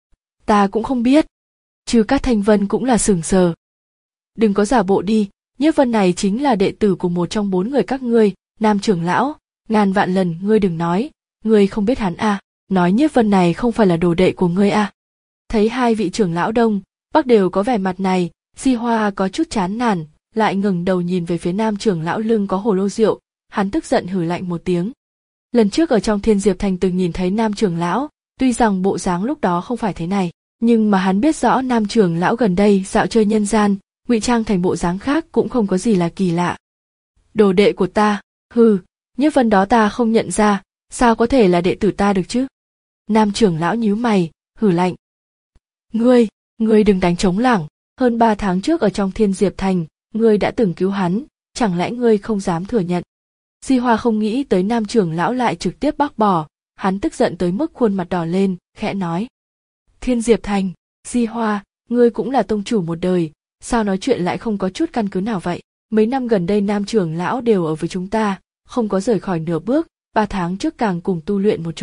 Ta cũng không biết. Chư Cát Thanh Vân cũng là sừng sờ. Đừng có giả bộ đi, Nhiếp Vân này chính là đệ tử của một trong bốn người các ngươi, Nam trưởng lão, ngàn vạn lần ngươi đừng nói, ngươi không biết hắn à, nói Nhiếp Vân này không phải là đồ đệ của ngươi à. Thấy hai vị trưởng lão Đông, Bắc đều có vẻ mặt này, Di Hoa có chút chán nản, lại ngẩng đầu nhìn về phía Nam trưởng lão lưng có hồ lô rượu, hắn tức giận hừ lạnh một tiếng. Lần trước ở trong Thiên Diệp Thành từng nhìn thấy Nam trưởng lão, tuy rằng bộ dáng lúc đó không phải thế này, nhưng mà hắn biết rõ Nam trưởng lão gần đây dạo chơi nhân gian, ngụy trang thành bộ dáng khác cũng không có gì là kỳ lạ. Đồ đệ của ta, hừ, Nhiếp Vân đó ta không nhận ra, sao có thể là đệ tử ta được chứ? Nam trưởng lão nhíu mày, hừ lạnh. Ngươi, ngươi đừng đánh trống lảng, hơn ba tháng trước ở trong Thiên Diệp Thành, ngươi đã từng cứu hắn, chẳng lẽ ngươi không dám thừa nhận? Di Hoa không nghĩ tới Nam trưởng lão lại trực tiếp bác bỏ, hắn tức giận tới mức khuôn mặt đỏ lên, khẽ nói. Thiên Diệp Thành, Di Hoa, ngươi cũng là tông chủ một đời, sao nói chuyện lại không có chút căn cứ nào vậy? Mấy năm gần đây Nam trưởng lão đều ở với chúng ta, không có rời khỏi nửa bước, ba tháng trước càng cùng tu luyện một chỗ,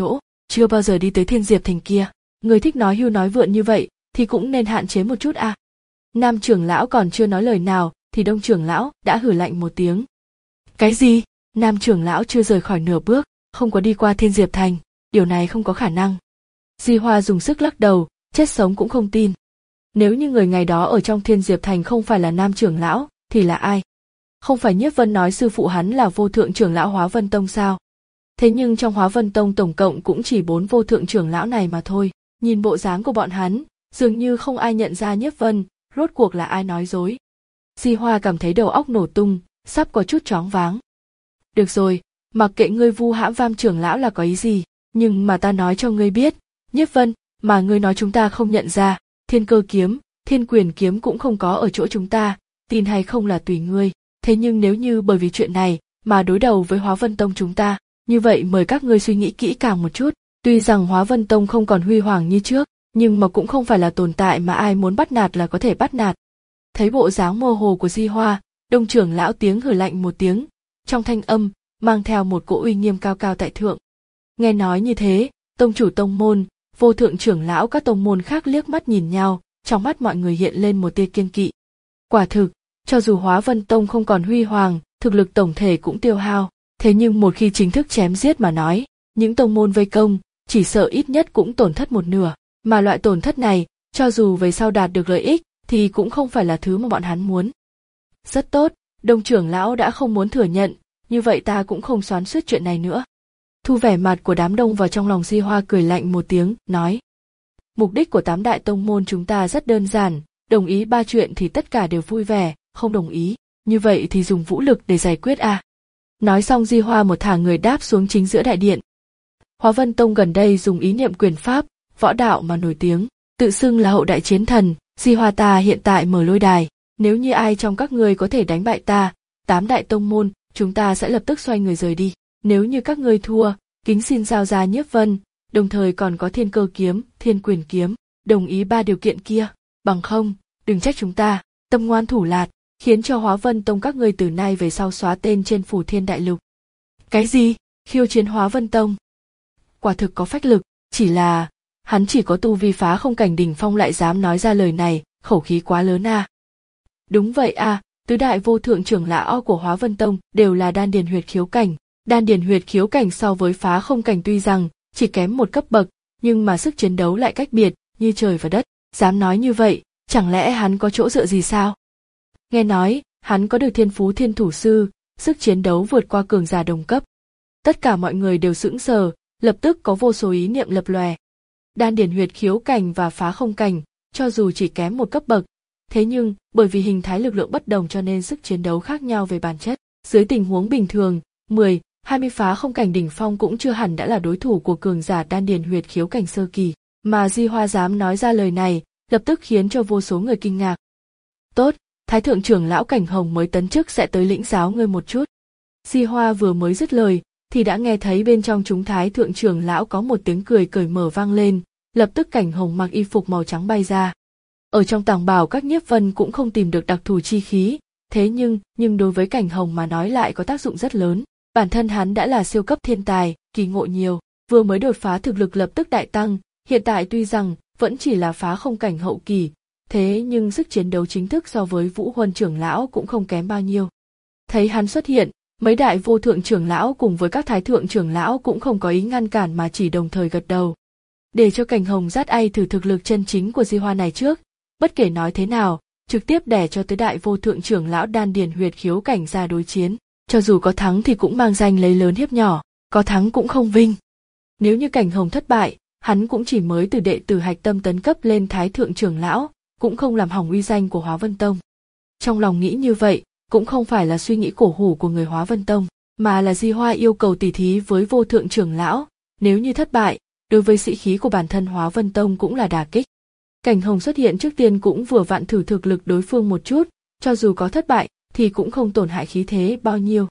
chưa bao giờ đi tới Thiên Diệp Thành kia. Người thích nói hưu nói vượn như vậy thì cũng nên hạn chế một chút à. Nam trưởng lão còn chưa nói lời nào thì Đông trưởng lão đã hử lạnh một tiếng. Cái gì? Nam trưởng lão chưa rời khỏi nửa bước, không có đi qua Thiên Diệp Thành, điều này không có khả năng. Di Hoa dùng sức lắc đầu, chết sống cũng không tin. Nếu như người ngày đó ở trong Thiên Diệp Thành không phải là Nam trưởng lão, thì là ai? Không phải Nhiếp Vân nói sư phụ hắn là vô thượng trưởng lão Hóa Vân Tông sao? Thế nhưng trong Hóa Vân Tông tổng cộng cũng chỉ bốn vô thượng trưởng lão này mà thôi. Nhìn bộ dáng của bọn hắn, dường như không ai nhận ra Nhiếp Vân, rốt cuộc là ai nói dối. Di Hoa cảm thấy đầu óc nổ tung, sắp có chút choáng váng. Được rồi, mặc kệ ngươi vu hãm Vam trưởng lão là có ý gì, nhưng mà ta nói cho ngươi biết, Nhiếp Vân, mà ngươi nói chúng ta không nhận ra, Thiên Cơ kiếm, Thiên Quyền kiếm cũng không có ở chỗ chúng ta, tin hay không là tùy ngươi. Thế nhưng nếu như bởi vì chuyện này mà đối đầu với Hóa Vân Tông chúng ta, như vậy mời các ngươi suy nghĩ kỹ càng một chút. Tuy rằng Hóa Vân Tông không còn huy hoàng như trước, nhưng mà cũng không phải là tồn tại mà ai muốn bắt nạt là có thể bắt nạt. Thấy bộ dáng mơ hồ của Di Hoa, Đông trưởng lão tiếng hừ lạnh một tiếng, trong thanh âm mang theo một cỗ uy nghiêm cao cao tại thượng. Nghe nói như thế, tông chủ tông môn, vô thượng trưởng lão các tông môn khác liếc mắt nhìn nhau, trong mắt mọi người hiện lên một tia kiêng kỵ. Quả thực, cho dù Hóa Vân Tông không còn huy hoàng, thực lực tổng thể cũng tiêu hao, thế nhưng một khi chính thức chém giết mà nói, những tông môn vây công, chỉ sợ ít nhất cũng tổn thất một nửa, mà loại tổn thất này, cho dù về sau đạt được lợi ích, thì cũng không phải là thứ mà bọn hắn muốn. Rất tốt, Đông trưởng lão đã không muốn thừa nhận, như vậy ta cũng không xoắn xuýt chuyện này nữa. Thu vẻ mặt của đám đông vào trong lòng Di Hoa cười lạnh một tiếng, nói. Mục đích của tám đại tông môn chúng ta rất đơn giản, đồng ý ba chuyện thì tất cả đều vui vẻ, không đồng ý, như vậy thì dùng vũ lực để giải quyết à. Nói xong Di Hoa một thả người đáp xuống chính giữa đại điện. Hóa Vân Tông gần đây dùng ý niệm quyền pháp, võ đạo mà nổi tiếng, tự xưng là hậu đại chiến thần, Di Hoa ta hiện tại mở lôi đài, nếu như ai trong các ngươi có thể đánh bại ta, tám đại tông môn, chúng ta sẽ lập tức xoay người rời đi. Nếu như các ngươi thua, kính xin giao ra Nhiếp Vân, đồng thời còn có Thiên Cơ kiếm, Thiên Quyền kiếm, đồng ý ba điều kiện kia, bằng không, đừng trách chúng ta, tâm ngoan thủ lạt, khiến cho Hóa Vân Tông các ngươi từ nay về sau xóa tên trên phủ thiên đại lục. Cái gì? Khiêu chiến Hóa Vân Tông? Quả thực có phách lực, chỉ là, hắn chỉ có tu vi phá không cảnh đỉnh phong lại dám nói ra lời này, khẩu khí quá lớn à. Đúng vậy à, tứ đại vô thượng trưởng lão của Hóa Vân Tông đều là đan điền huyệt khiếu cảnh. Đan điền huyệt khiếu cảnh so với phá không cảnh tuy rằng chỉ kém một cấp bậc, nhưng mà sức chiến đấu lại cách biệt, như trời và đất. Dám nói như vậy, chẳng lẽ hắn có chỗ dựa gì sao? Nghe nói, hắn có được thiên phú thiên thủ sư, sức chiến đấu vượt qua cường giả đồng cấp. Tất cả mọi người đều sững sờ, lập tức có vô số ý niệm lập lòe. Đan điền huyệt khiếu cảnh và phá không cảnh, cho dù chỉ kém một cấp bậc, thế nhưng bởi vì hình thái lực lượng bất đồng cho nên sức chiến đấu khác nhau về bản chất. Dưới tình huống bình thường, mười, hai mươi phá không cảnh đỉnh phong cũng chưa hẳn đã là đối thủ của cường giả đan điền huyệt khiếu cảnh sơ kỳ, mà Di Hoa dám nói ra lời này, lập tức khiến cho vô số người kinh ngạc. Tốt, Thái thượng trưởng lão Cảnh Hồng mới tấn chức sẽ tới lĩnh giáo ngươi một chút. Di Hoa vừa mới dứt lời, thì đã nghe thấy bên trong chúng Thái thượng trưởng lão có một tiếng cười cởi mở vang lên, lập tức Cảnh Hồng mặc y phục màu trắng bay ra. Ở trong tàng bảo các Nhiếp Vân cũng không tìm được đặc thù chi khí, thế nhưng, nhưng đối với Cảnh Hồng mà nói lại có tác dụng rất lớn. Bản thân hắn đã là siêu cấp thiên tài, kỳ ngộ nhiều, vừa mới đột phá thực lực lập tức đại tăng, hiện tại tuy rằng vẫn chỉ là phá không cảnh hậu kỳ, thế nhưng sức chiến đấu chính thức so với Vũ Huân trưởng lão cũng không kém bao nhiêu. Thấy hắn xuất hiện, mấy đại vô thượng trưởng lão cùng với các thái thượng trưởng lão cũng không có ý ngăn cản mà chỉ đồng thời gật đầu. Để cho Cảnh Hồng dắt ai thử thực lực chân chính của Di Hoa này trước, bất kể nói thế nào, trực tiếp đẻ cho tới đại vô thượng trưởng lão đan điền huyệt khiếu cảnh ra đối chiến. Cho dù có thắng thì cũng mang danh lấy lớn hiếp nhỏ, có thắng cũng không vinh. Nếu như Cảnh Hồng thất bại, hắn cũng chỉ mới từ đệ tử hạch tâm tấn cấp lên thái thượng trưởng lão, cũng không làm hỏng uy danh của Hóa Vân Tông. Trong lòng nghĩ như vậy, cũng không phải là suy nghĩ cổ hủ của người Hóa Vân Tông, mà là Di Hoa yêu cầu tỉ thí với vô thượng trưởng lão, nếu như thất bại, đối với sĩ khí của bản thân Hóa Vân Tông cũng là đả kích. Cảnh Hồng xuất hiện trước tiên cũng vừa vặn thử thực lực đối phương một chút, cho dù có thất bại, thì cũng không tổn hại khí thế bao nhiêu.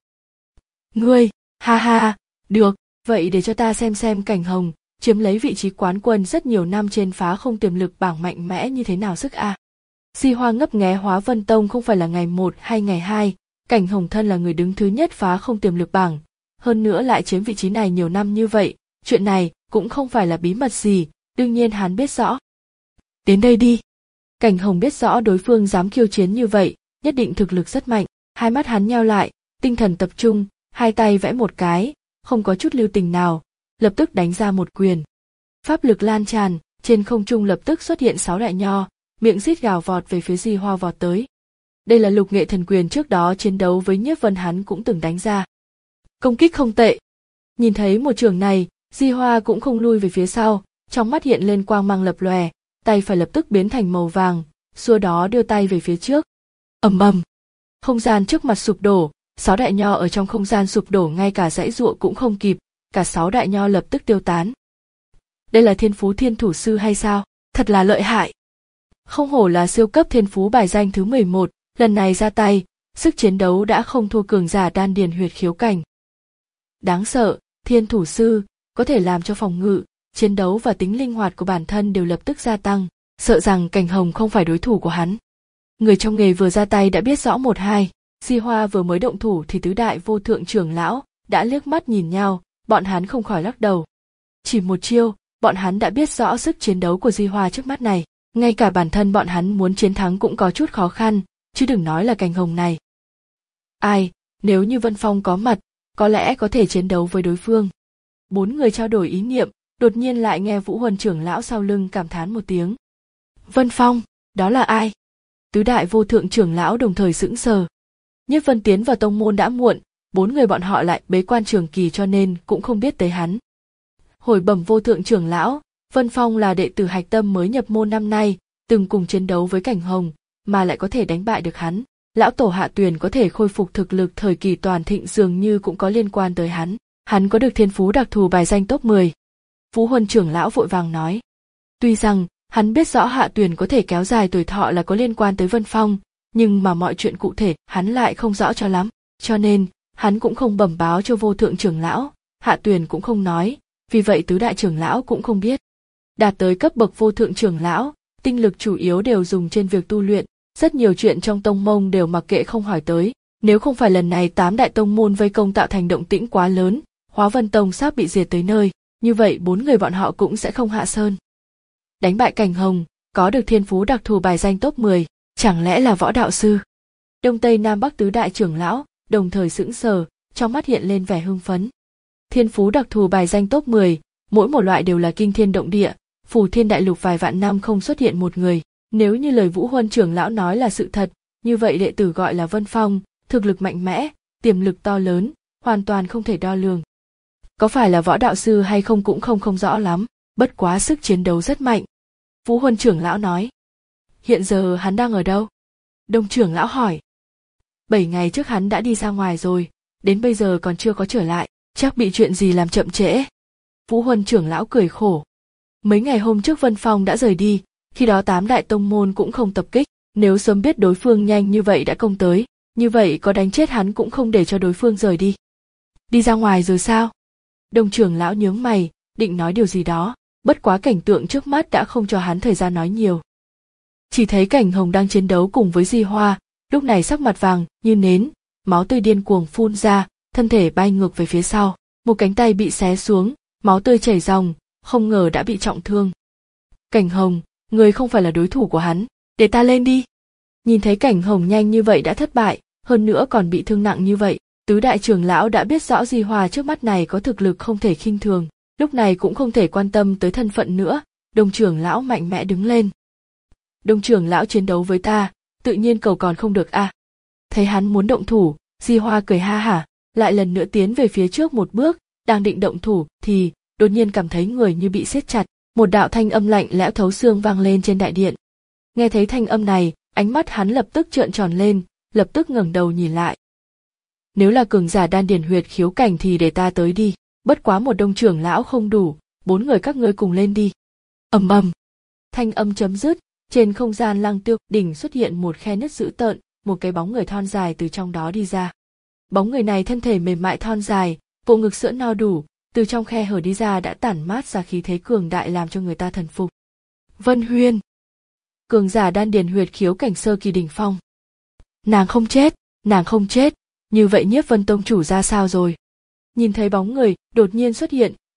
Ngươi, ha ha, được, vậy để cho ta xem xem Cảnh Hồng chiếm lấy vị trí quán quân rất nhiều năm trên phá không tiềm lực bảng mạnh mẽ như thế nào sức a. À. Di Hoa ngấp nghé Hóa Vân Tông không phải là ngày một hay ngày hai, Cảnh Hồng thân là người đứng thứ nhất phá không tiềm lực bảng, hơn nữa lại chiếm vị trí này nhiều năm như vậy, chuyện này cũng không phải là bí mật gì, đương nhiên hắn biết rõ. Đến đây đi. Cảnh Hồng biết rõ đối phương dám khiêu chiến như vậy, nhất định thực lực rất mạnh, hai mắt hắn nheo lại, tinh thần tập trung, hai tay vẽ một cái, không có chút lưu tình nào, lập tức đánh ra một quyền. Pháp lực lan tràn, trên không trung lập tức xuất hiện sáu đại nho, miệng rít gào vọt về phía Di Hoa vọt tới. Đây là lục nghệ thần quyền trước đó chiến đấu với Nhiếp Vân hắn cũng từng đánh ra. Công kích không tệ. Nhìn thấy một trường này, Di Hoa cũng không lui về phía sau, trong mắt hiện lên quang mang lập lòe, tay phải lập tức biến thành màu vàng, xua đó đưa tay về phía trước. Ầm ầm, không gian trước mặt sụp đổ, sáu đại nho ở trong không gian sụp đổ ngay cả giãy giụa cũng không kịp, cả sáu đại nho lập tức tiêu tán. Đây là thiên phú thiên thủ sư hay sao? Thật là lợi hại. Không hổ là siêu cấp thiên phú bài danh thứ mười một, lần này ra tay, sức chiến đấu đã không thua cường giả đan điền huyệt khiếu cảnh. Đáng sợ, thiên thủ sư, có thể làm cho phòng ngự, chiến đấu và tính linh hoạt của bản thân đều lập tức gia tăng, sợ rằng Cảnh Hồng không phải đối thủ của hắn. Người trong nghề vừa ra tay đã biết rõ một hai, Di Hoa vừa mới động thủ thì tứ đại vô thượng trưởng lão đã liếc mắt nhìn nhau, bọn hắn không khỏi lắc đầu. Chỉ một chiêu, bọn hắn đã biết rõ sức chiến đấu của Di Hoa trước mắt này, ngay cả bản thân bọn hắn muốn chiến thắng cũng có chút khó khăn, chứ đừng nói là Cảnh Hồng này. Ai, nếu như Vân Phong có mặt, có lẽ có thể chiến đấu với đối phương. Bốn người trao đổi ý niệm, đột nhiên lại nghe Vũ Huân trưởng lão sau lưng cảm thán một tiếng. Vân Phong, đó là ai? Tứ đại vô thượng trưởng lão đồng thời sững sờ. Nhiếp Vân tiến vào tông môn đã muộn, bốn người bọn họ lại bế quan trường kỳ cho nên cũng không biết tới hắn. Hồi bẩm vô thượng trưởng lão, Vân Phong là đệ tử hạch tâm mới nhập môn năm nay, từng cùng chiến đấu với Cảnh Hồng, mà lại có thể đánh bại được hắn. Lão tổ Hạ Tuyền có thể khôi phục thực lực thời kỳ toàn thịnh dường như cũng có liên quan tới hắn. Hắn có được thiên phú đặc thù bài danh top mười. Vũ Huân trưởng lão vội vàng nói. Tuy rằng, hắn biết rõ Hạ Tuyền có thể kéo dài tuổi thọ là có liên quan tới Vân Phong, nhưng mà mọi chuyện cụ thể hắn lại không rõ cho lắm, cho nên, hắn cũng không bẩm báo cho vô thượng trưởng lão, Hạ Tuyền cũng không nói, vì vậy tứ đại trưởng lão cũng không biết. Đạt tới cấp bậc vô thượng trưởng lão, tinh lực chủ yếu đều dùng trên việc tu luyện, rất nhiều chuyện trong tông môn đều mặc kệ không hỏi tới, nếu không phải lần này tám đại tông môn vây công tạo thành động tĩnh quá lớn, Hóa Vân Tông sắp bị diệt tới nơi, như vậy bốn người bọn họ cũng sẽ không hạ sơn. Đánh bại Cảnh Hồng, có được thiên phú đặc thù bài danh top mười, chẳng lẽ là võ đạo sư? Đông Tây Nam Bắc tứ đại trưởng lão, đồng thời sững sờ, trong mắt hiện lên vẻ hưng phấn. Thiên phú đặc thù bài danh top mười, mỗi một loại đều là kinh thiên động địa, Phù Thiên Đại Lục vài vạn năm không xuất hiện một người, nếu như lời Vũ Huân trưởng lão nói là sự thật, như vậy đệ tử gọi là Vân Phong, thực lực mạnh mẽ, tiềm lực to lớn, hoàn toàn không thể đo lường. Có phải là võ đạo sư hay không cũng không không rõ lắm, bất quá sức chiến đấu rất mạnh. Vũ Huân trưởng lão nói. Hiện giờ hắn đang ở đâu? Đông trưởng lão hỏi. Bảy ngày trước hắn đã đi ra ngoài rồi, đến bây giờ còn chưa có trở lại, chắc bị chuyện gì làm chậm trễ. Vũ Huân trưởng lão cười khổ. Mấy ngày hôm trước Vân Phong đã rời đi, khi đó tám đại tông môn cũng không tập kích, nếu sớm biết đối phương nhanh như vậy đã công tới, như vậy có đánh chết hắn cũng không để cho đối phương rời đi. Đi ra ngoài rồi sao? Đông trưởng lão nhướng mày, định nói điều gì đó, bất quá cảnh tượng trước mắt đã không cho hắn thời gian nói nhiều. Chỉ thấy Cảnh Hồng đang chiến đấu cùng với Di Hoa, lúc này sắc mặt vàng như nến, máu tươi điên cuồng phun ra, thân thể bay ngược về phía sau, một cánh tay bị xé xuống, máu tươi chảy ròng, không ngờ đã bị trọng thương. Cảnh Hồng, người không phải là đối thủ của hắn, để ta lên đi. Nhìn thấy Cảnh Hồng nhanh như vậy đã thất bại, hơn nữa còn bị thương nặng như vậy, tứ đại trưởng lão đã biết rõ Di Hoa trước mắt này có thực lực không thể khinh thường, lúc này cũng không thể quan tâm tới thân phận nữa, Đông trưởng lão mạnh mẽ đứng lên. Đông trưởng lão chiến đấu với ta, tự nhiên cầu còn không được à. Thấy hắn muốn động thủ, Di Hoa cười ha hả, lại lần nữa tiến về phía trước một bước, đang định động thủ thì đột nhiên cảm thấy người như bị siết chặt, một đạo thanh âm lạnh lẽo thấu xương vang lên trên đại điện. Nghe thấy thanh âm này, ánh mắt hắn lập tức trợn tròn lên, lập tức ngẩng đầu nhìn lại. Nếu là cường giả đan điền huyệt khiếu cảnh thì để ta tới đi, bất quá một đông trưởng lão không đủ, bốn người các ngươi cùng lên đi. Ầm ầm, thanh âm chấm dứt, trên không gian Lăng Tiêu đỉnh xuất hiện một khe nứt dữ tợn, một cái bóng người thon dài từ trong đó đi ra. Bóng người này thân thể mềm mại thon dài, bộ ngực sữa no đủ, từ trong khe hở đi ra đã tản mát ra khí thế cường đại làm cho người ta thần phục. Vân Huyên, cường giả đan điền huyệt khiếu cảnh sơ kỳ đỉnh phong. Nàng không chết, nàng không chết, như vậy Nhiếp Vân tông chủ ra sao rồi? Nhìn thấy bóng người đột nhiên xuất hiện,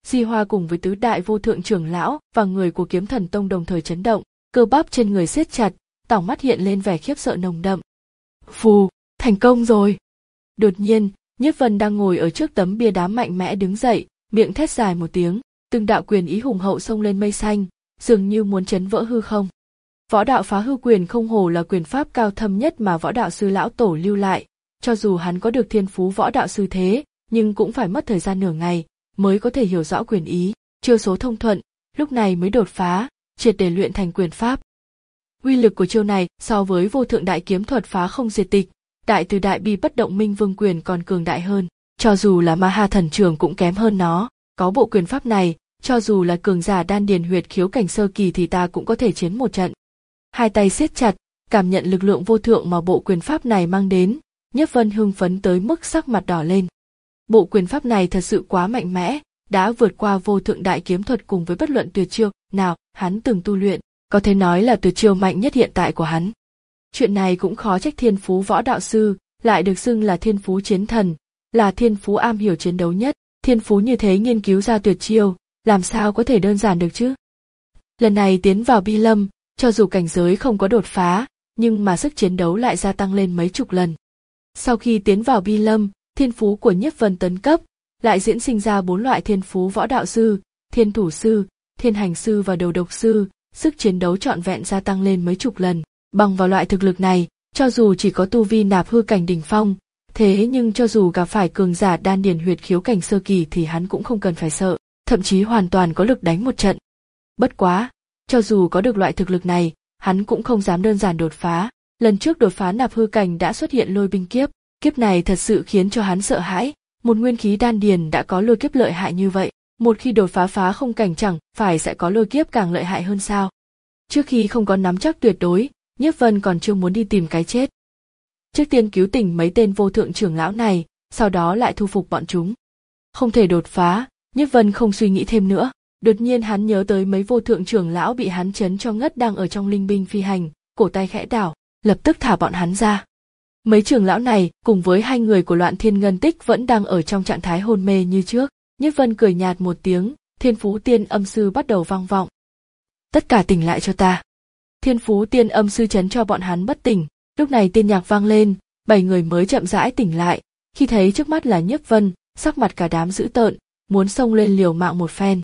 Di Hoa cùng với tứ đại vô thượng trưởng lão và người của Kiếm Thần Tông đồng thời chấn động, cơ bắp trên người siết chặt, tỏng mắt hiện lên vẻ khiếp sợ nồng đậm. Phù, thành công rồi! Đột nhiên, Nhiếp Vân đang ngồi ở trước tấm bia đá mạnh mẽ đứng dậy, miệng thét dài một tiếng, từng đạo quyền ý hùng hậu xông lên mây xanh, dường như muốn chấn vỡ hư không. Võ đạo phá hư quyền không hổ là quyền pháp cao thâm nhất mà võ đạo sư lão tổ lưu lại, cho dù hắn có được thiên phú võ đạo sư thế, nhưng cũng phải mất thời gian nửa ngày mới có thể hiểu rõ quyền ý, chiêu số thông thuận, lúc này mới đột phá, triệt để luyện thành quyền pháp. Uy lực của chiêu này so với vô thượng đại kiếm thuật phá không diệt tịch, đại từ đại bi bất động minh vương quyền còn cường đại hơn, cho dù là ma ha thần trường cũng kém hơn nó. Có bộ quyền pháp này, cho dù là cường giả đan điền huyệt khiếu cảnh sơ kỳ thì ta cũng có thể chiến một trận. Hai tay siết chặt, cảm nhận lực lượng vô thượng mà bộ quyền pháp này mang đến, Nhiếp Vân hưng phấn tới mức sắc mặt đỏ lên. Bộ quyền pháp này thật sự quá mạnh mẽ, đã vượt qua vô thượng đại kiếm thuật cùng với bất luận tuyệt chiêu nào hắn từng tu luyện, có thể nói là tuyệt chiêu mạnh nhất hiện tại của hắn. Chuyện này cũng khó trách thiên phú võ đạo sư, lại được xưng là thiên phú chiến thần, là thiên phú am hiểu chiến đấu nhất, thiên phú như thế nghiên cứu ra tuyệt chiêu, làm sao có thể đơn giản được chứ? Lần này tiến vào Bi Lâm, cho dù cảnh giới không có đột phá, nhưng mà sức chiến đấu lại gia tăng lên mấy chục lần. Sau khi tiến vào Bi Lâm, thiên phú của Nhiếp Vân tấn cấp, lại diễn sinh ra bốn loại thiên phú võ đạo sư, thiên thủ sư, thiên hành sư và đầu độc sư, sức chiến đấu trọn vẹn gia tăng lên mấy chục lần. Bằng vào loại thực lực này, cho dù chỉ có tu vi nạp hư cảnh đỉnh phong, thế nhưng cho dù gặp phải cường giả đan điền huyệt khiếu cảnh sơ kỳ thì hắn cũng không cần phải sợ, thậm chí hoàn toàn có lực đánh một trận. Bất quá, cho dù có được loại thực lực này, hắn cũng không dám đơn giản đột phá. Lần trước đột phá nạp hư cảnh đã xuất hiện lôi binh kiếp, kiếp này thật sự khiến cho hắn sợ hãi, một nguyên khí đan điền đã có lôi kiếp lợi hại như vậy, một khi đột phá phá không cảnh chẳng phải sẽ có lôi kiếp càng lợi hại hơn sao? Trước khi không có nắm chắc tuyệt đối, Nhiếp Vân còn chưa muốn đi tìm cái chết. Trước tiên cứu tỉnh mấy tên vô thượng trưởng lão này, sau đó lại thu phục bọn chúng. Không thể đột phá, Nhiếp Vân không suy nghĩ thêm nữa. Đột nhiên hắn nhớ tới mấy vô thượng trưởng lão bị hắn chấn cho ngất đang ở trong linh binh phi hành, cổ tay khẽ đảo, lập tức thả bọn hắn ra. Mấy trưởng lão này cùng với hai người của Loạn Thiên Ngân Tích vẫn đang ở trong trạng thái hôn mê như trước. Nhiếp Vân cười nhạt một tiếng, Thiên Phú Tiên Âm Sư bắt đầu vang vọng. Tất cả tỉnh lại cho ta. Thiên Phú Tiên Âm Sư chấn cho bọn hắn bất tỉnh. Lúc này tiên nhạc vang lên, bảy người mới chậm rãi tỉnh lại. Khi thấy trước mắt là Nhiếp Vân, sắc mặt cả đám dữ tợn, muốn xông lên liều mạng một phen.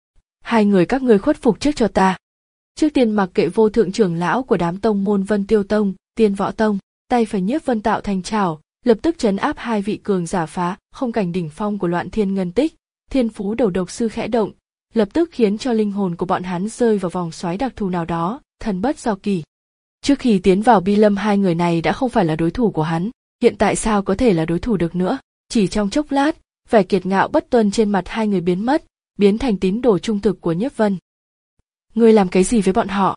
Hai người các ngươi khuất phục trước cho ta. Trước tiên mặc kệ vô thượng trưởng lão của đám tông môn Vân Tiêu Tông, Tiên Võ Tông, tay phải Nhiếp Vân tạo thành chảo, lập tức trấn áp hai vị cường giả phá không cảnh đỉnh phong của Loạn Thiên Ngân Tích. Thiên Phú Đầu Độc Sư khẽ động, lập tức khiến cho linh hồn của bọn hắn rơi vào vòng xoáy đặc thù nào đó, thần bất do kỳ. Trước khi tiến vào Bi Lâm hai người này đã không phải là đối thủ của hắn, hiện tại sao có thể là đối thủ được nữa? Chỉ trong chốc lát, vẻ kiệt ngạo bất tuân trên mặt hai người biến mất, biến thành tín đồ trung thực của Nhiếp Vân. Ngươi làm cái gì với bọn họ?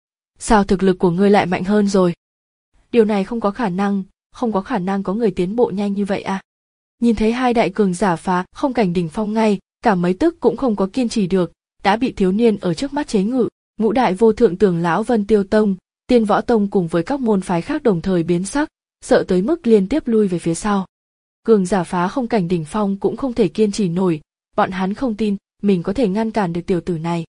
Sao thực lực của ngươi lại mạnh hơn rồi? Điều này không có khả năng, không có khả năng có người tiến bộ nhanh như vậy à? Nhìn thấy hai đại cường giả phá không cảnh đỉnh phong ngay, cả mấy tức cũng không có kiên trì được, đã bị thiếu niên ở trước mắt chế ngự. Ngũ đại vô thượng trưởng lão Vân Tiêu Tông, Tiên Võ Tông cùng với các môn phái khác đồng thời biến sắc, sợ tới mức liên tiếp lui về phía sau. Cường giả phá không cảnh đỉnh phong cũng không thể kiên trì nổi, bọn hắn không tin mình có thể ngăn cản được tiểu tử này.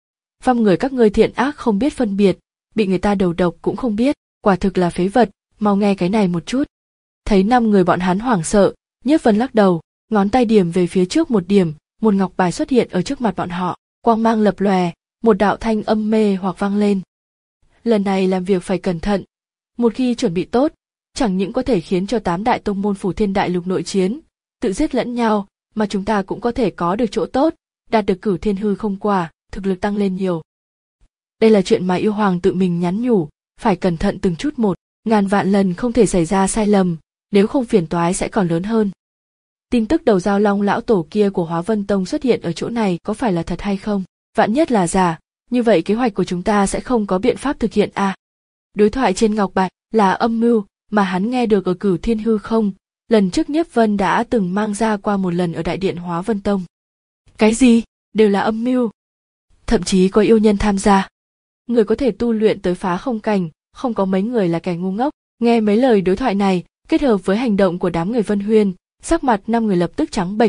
Văm người các ngươi thiện ác không biết phân biệt, bị người ta đầu độc cũng không biết, quả thực là phế vật, mau nghe cái này một chút. Thấy năm người bọn hắn hoảng sợ, Nhiếp Vân lắc đầu, ngón tay điểm về phía trước một điểm, một ngọc bài xuất hiện ở trước mặt bọn họ, quang mang lập lòe, một đạo thanh âm mê hoặc vang lên. Lần này làm việc phải cẩn thận, một khi chuẩn bị tốt, chẳng những có thể khiến cho tám đại tông môn phủ thiên đại lục nội chiến, tự giết lẫn nhau, mà chúng ta cũng có thể có được chỗ tốt, đạt được cửu thiên hư không quả, thực lực tăng lên nhiều. Đây là chuyện mà yêu hoàng tự mình nhắn nhủ, phải cẩn thận từng chút một, ngàn vạn lần không thể xảy ra sai lầm, nếu không phiền toái sẽ còn lớn hơn. Tin tức đầu giao long lão tổ kia của Hóa Vân Tông xuất hiện ở chỗ này có phải là thật hay không? Vạn nhất là giả, như vậy kế hoạch của chúng ta sẽ không có biện pháp thực hiện à? Đối thoại trên ngọc bạch là âm mưu mà hắn nghe được ở cửu thiên hư không, lần trước Nhiếp Vân đã từng mang ra qua một lần ở đại điện Hóa Vân Tông. Cái gì? Đều là âm mưu. Thậm chí có yêu nhân tham gia. Người có thể tu luyện tới phá không cảnh, không có mấy người là kẻ ngu ngốc. Nghe mấy lời đối thoại này, kết hợp với hành động của đám người Vân Huyên, sắc mặt năm người lập tức trắng bệch,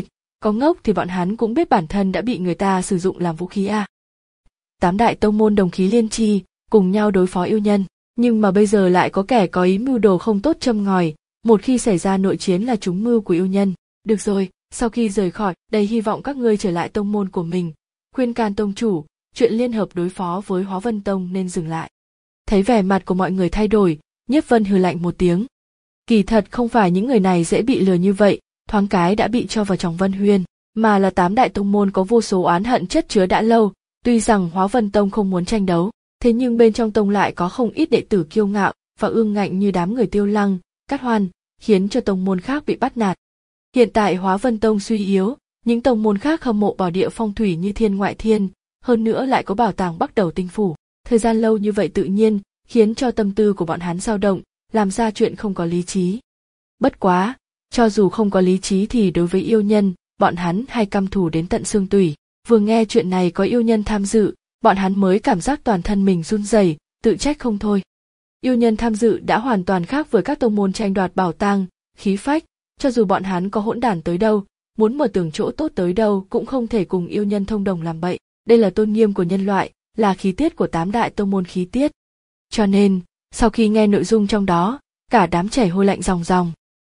có ngốc thì bọn hắn cũng biết bản thân đã bị người ta sử dụng làm vũ khí à. Tám đại tông môn đồng khí liên chi, cùng nhau đối phó yêu nhân, nhưng mà bây giờ lại có kẻ có ý mưu đồ không tốt châm ngòi, một khi xảy ra nội chiến là trúng mưu của yêu nhân. Được rồi, sau khi rời khỏi, đầy hy vọng các ngươi trở lại tông môn của mình, khuyên can tông chủ, chuyện liên hợp đối phó với Hóa Vân Tông nên dừng lại. Thấy vẻ mặt của mọi người thay đổi, Nhiếp Vân hừ lạnh một tiếng. Kỳ thật không phải những người này dễ bị lừa như vậy, thoáng cái đã bị cho vào trong Vân Huyên, mà là tám đại tông môn có vô số oán hận chất chứa đã lâu. Tuy rằng Hóa Vân Tông không muốn tranh đấu, thế nhưng bên trong tông lại có không ít đệ tử kiêu ngạo và ương ngạnh như đám người Tiêu Lăng, Cát Hoan, khiến cho tông môn khác bị bắt nạt. Hiện tại Hóa Vân Tông suy yếu, những tông môn khác hâm mộ bảo địa phong thủy như Thiên Ngoại Thiên, hơn nữa lại có bảo tàng Bắc Đầu Tinh Phủ. Thời gian lâu như vậy tự nhiên khiến cho tâm tư của bọn hắn dao động, làm ra chuyện không có lý trí. Bất quá, cho dù không có lý trí thì đối với yêu nhân, bọn hắn hay căm thù đến tận xương tủy. Vừa nghe chuyện này có yêu nhân tham dự, bọn hắn mới cảm giác toàn thân mình run rẩy, tự trách không thôi. Yêu nhân tham dự đã hoàn toàn khác với các tông môn tranh đoạt bảo tàng, khí phách, cho dù bọn hắn có hỗn đản tới đâu, muốn mở tưởng chỗ tốt tới đâu cũng không thể cùng yêu nhân thông đồng làm bậy. Đây là tôn nghiêm của nhân loại, là khí tiết của tám đại tông môn khí tiết. Cho nên, sau khi nghe nội dung trong đó, cả đám chảy hôi lạnh ròng ròng.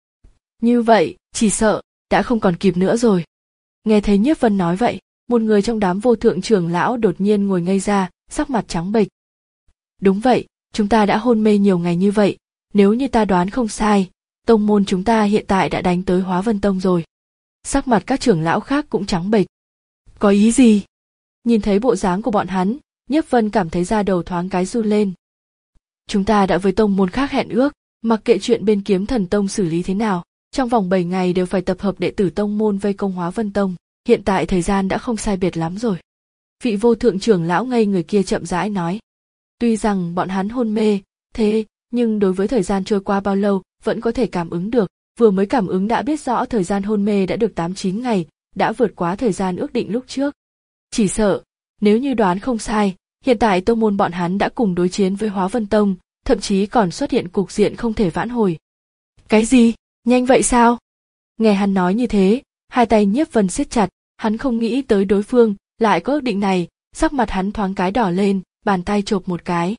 Như vậy, chỉ sợ, đã không còn kịp nữa rồi. Nghe thấy Nhiếp Vân nói vậy, một người trong đám vô thượng trưởng lão đột nhiên ngồi ngây ra, sắc mặt trắng bệch. Đúng vậy, chúng ta đã hôn mê nhiều ngày như vậy, nếu như ta đoán không sai, tông môn chúng ta hiện tại đã đánh tới Hóa Vân Tông rồi. Sắc mặt các trưởng lão khác cũng trắng bệch. Có ý gì? Nhìn thấy bộ dáng của bọn hắn, Nhiếp Vân cảm thấy da đầu thoáng cái run lên. Chúng ta đã với tông môn khác hẹn ước, mặc kệ chuyện bên Kiếm Thần Tông xử lý thế nào, trong vòng bảy ngày đều phải tập hợp đệ tử tông môn vây công Hóa Vân Tông. Hiện tại thời gian đã không sai biệt lắm rồi. Vị vô thượng trưởng lão ngây người kia chậm rãi nói. Tuy rằng bọn hắn hôn mê, thế nhưng đối với thời gian trôi qua bao lâu vẫn có thể cảm ứng được. Vừa mới cảm ứng đã biết rõ thời gian hôn mê đã được tám chín ngày, đã vượt quá thời gian ước định lúc trước. Chỉ sợ, nếu như đoán không sai, hiện tại tông môn bọn hắn đã cùng đối chiến với Hóa Vân Tông, thậm chí còn xuất hiện cục diện không thể vãn hồi. Cái gì? Nhanh vậy sao? Nghe hắn nói như thế, hai tay Nhiếp Vân siết chặt, hắn không nghĩ tới đối phương lại có ước định này, sắc mặt hắn thoáng cái đỏ lên, bàn tay chộp một cái.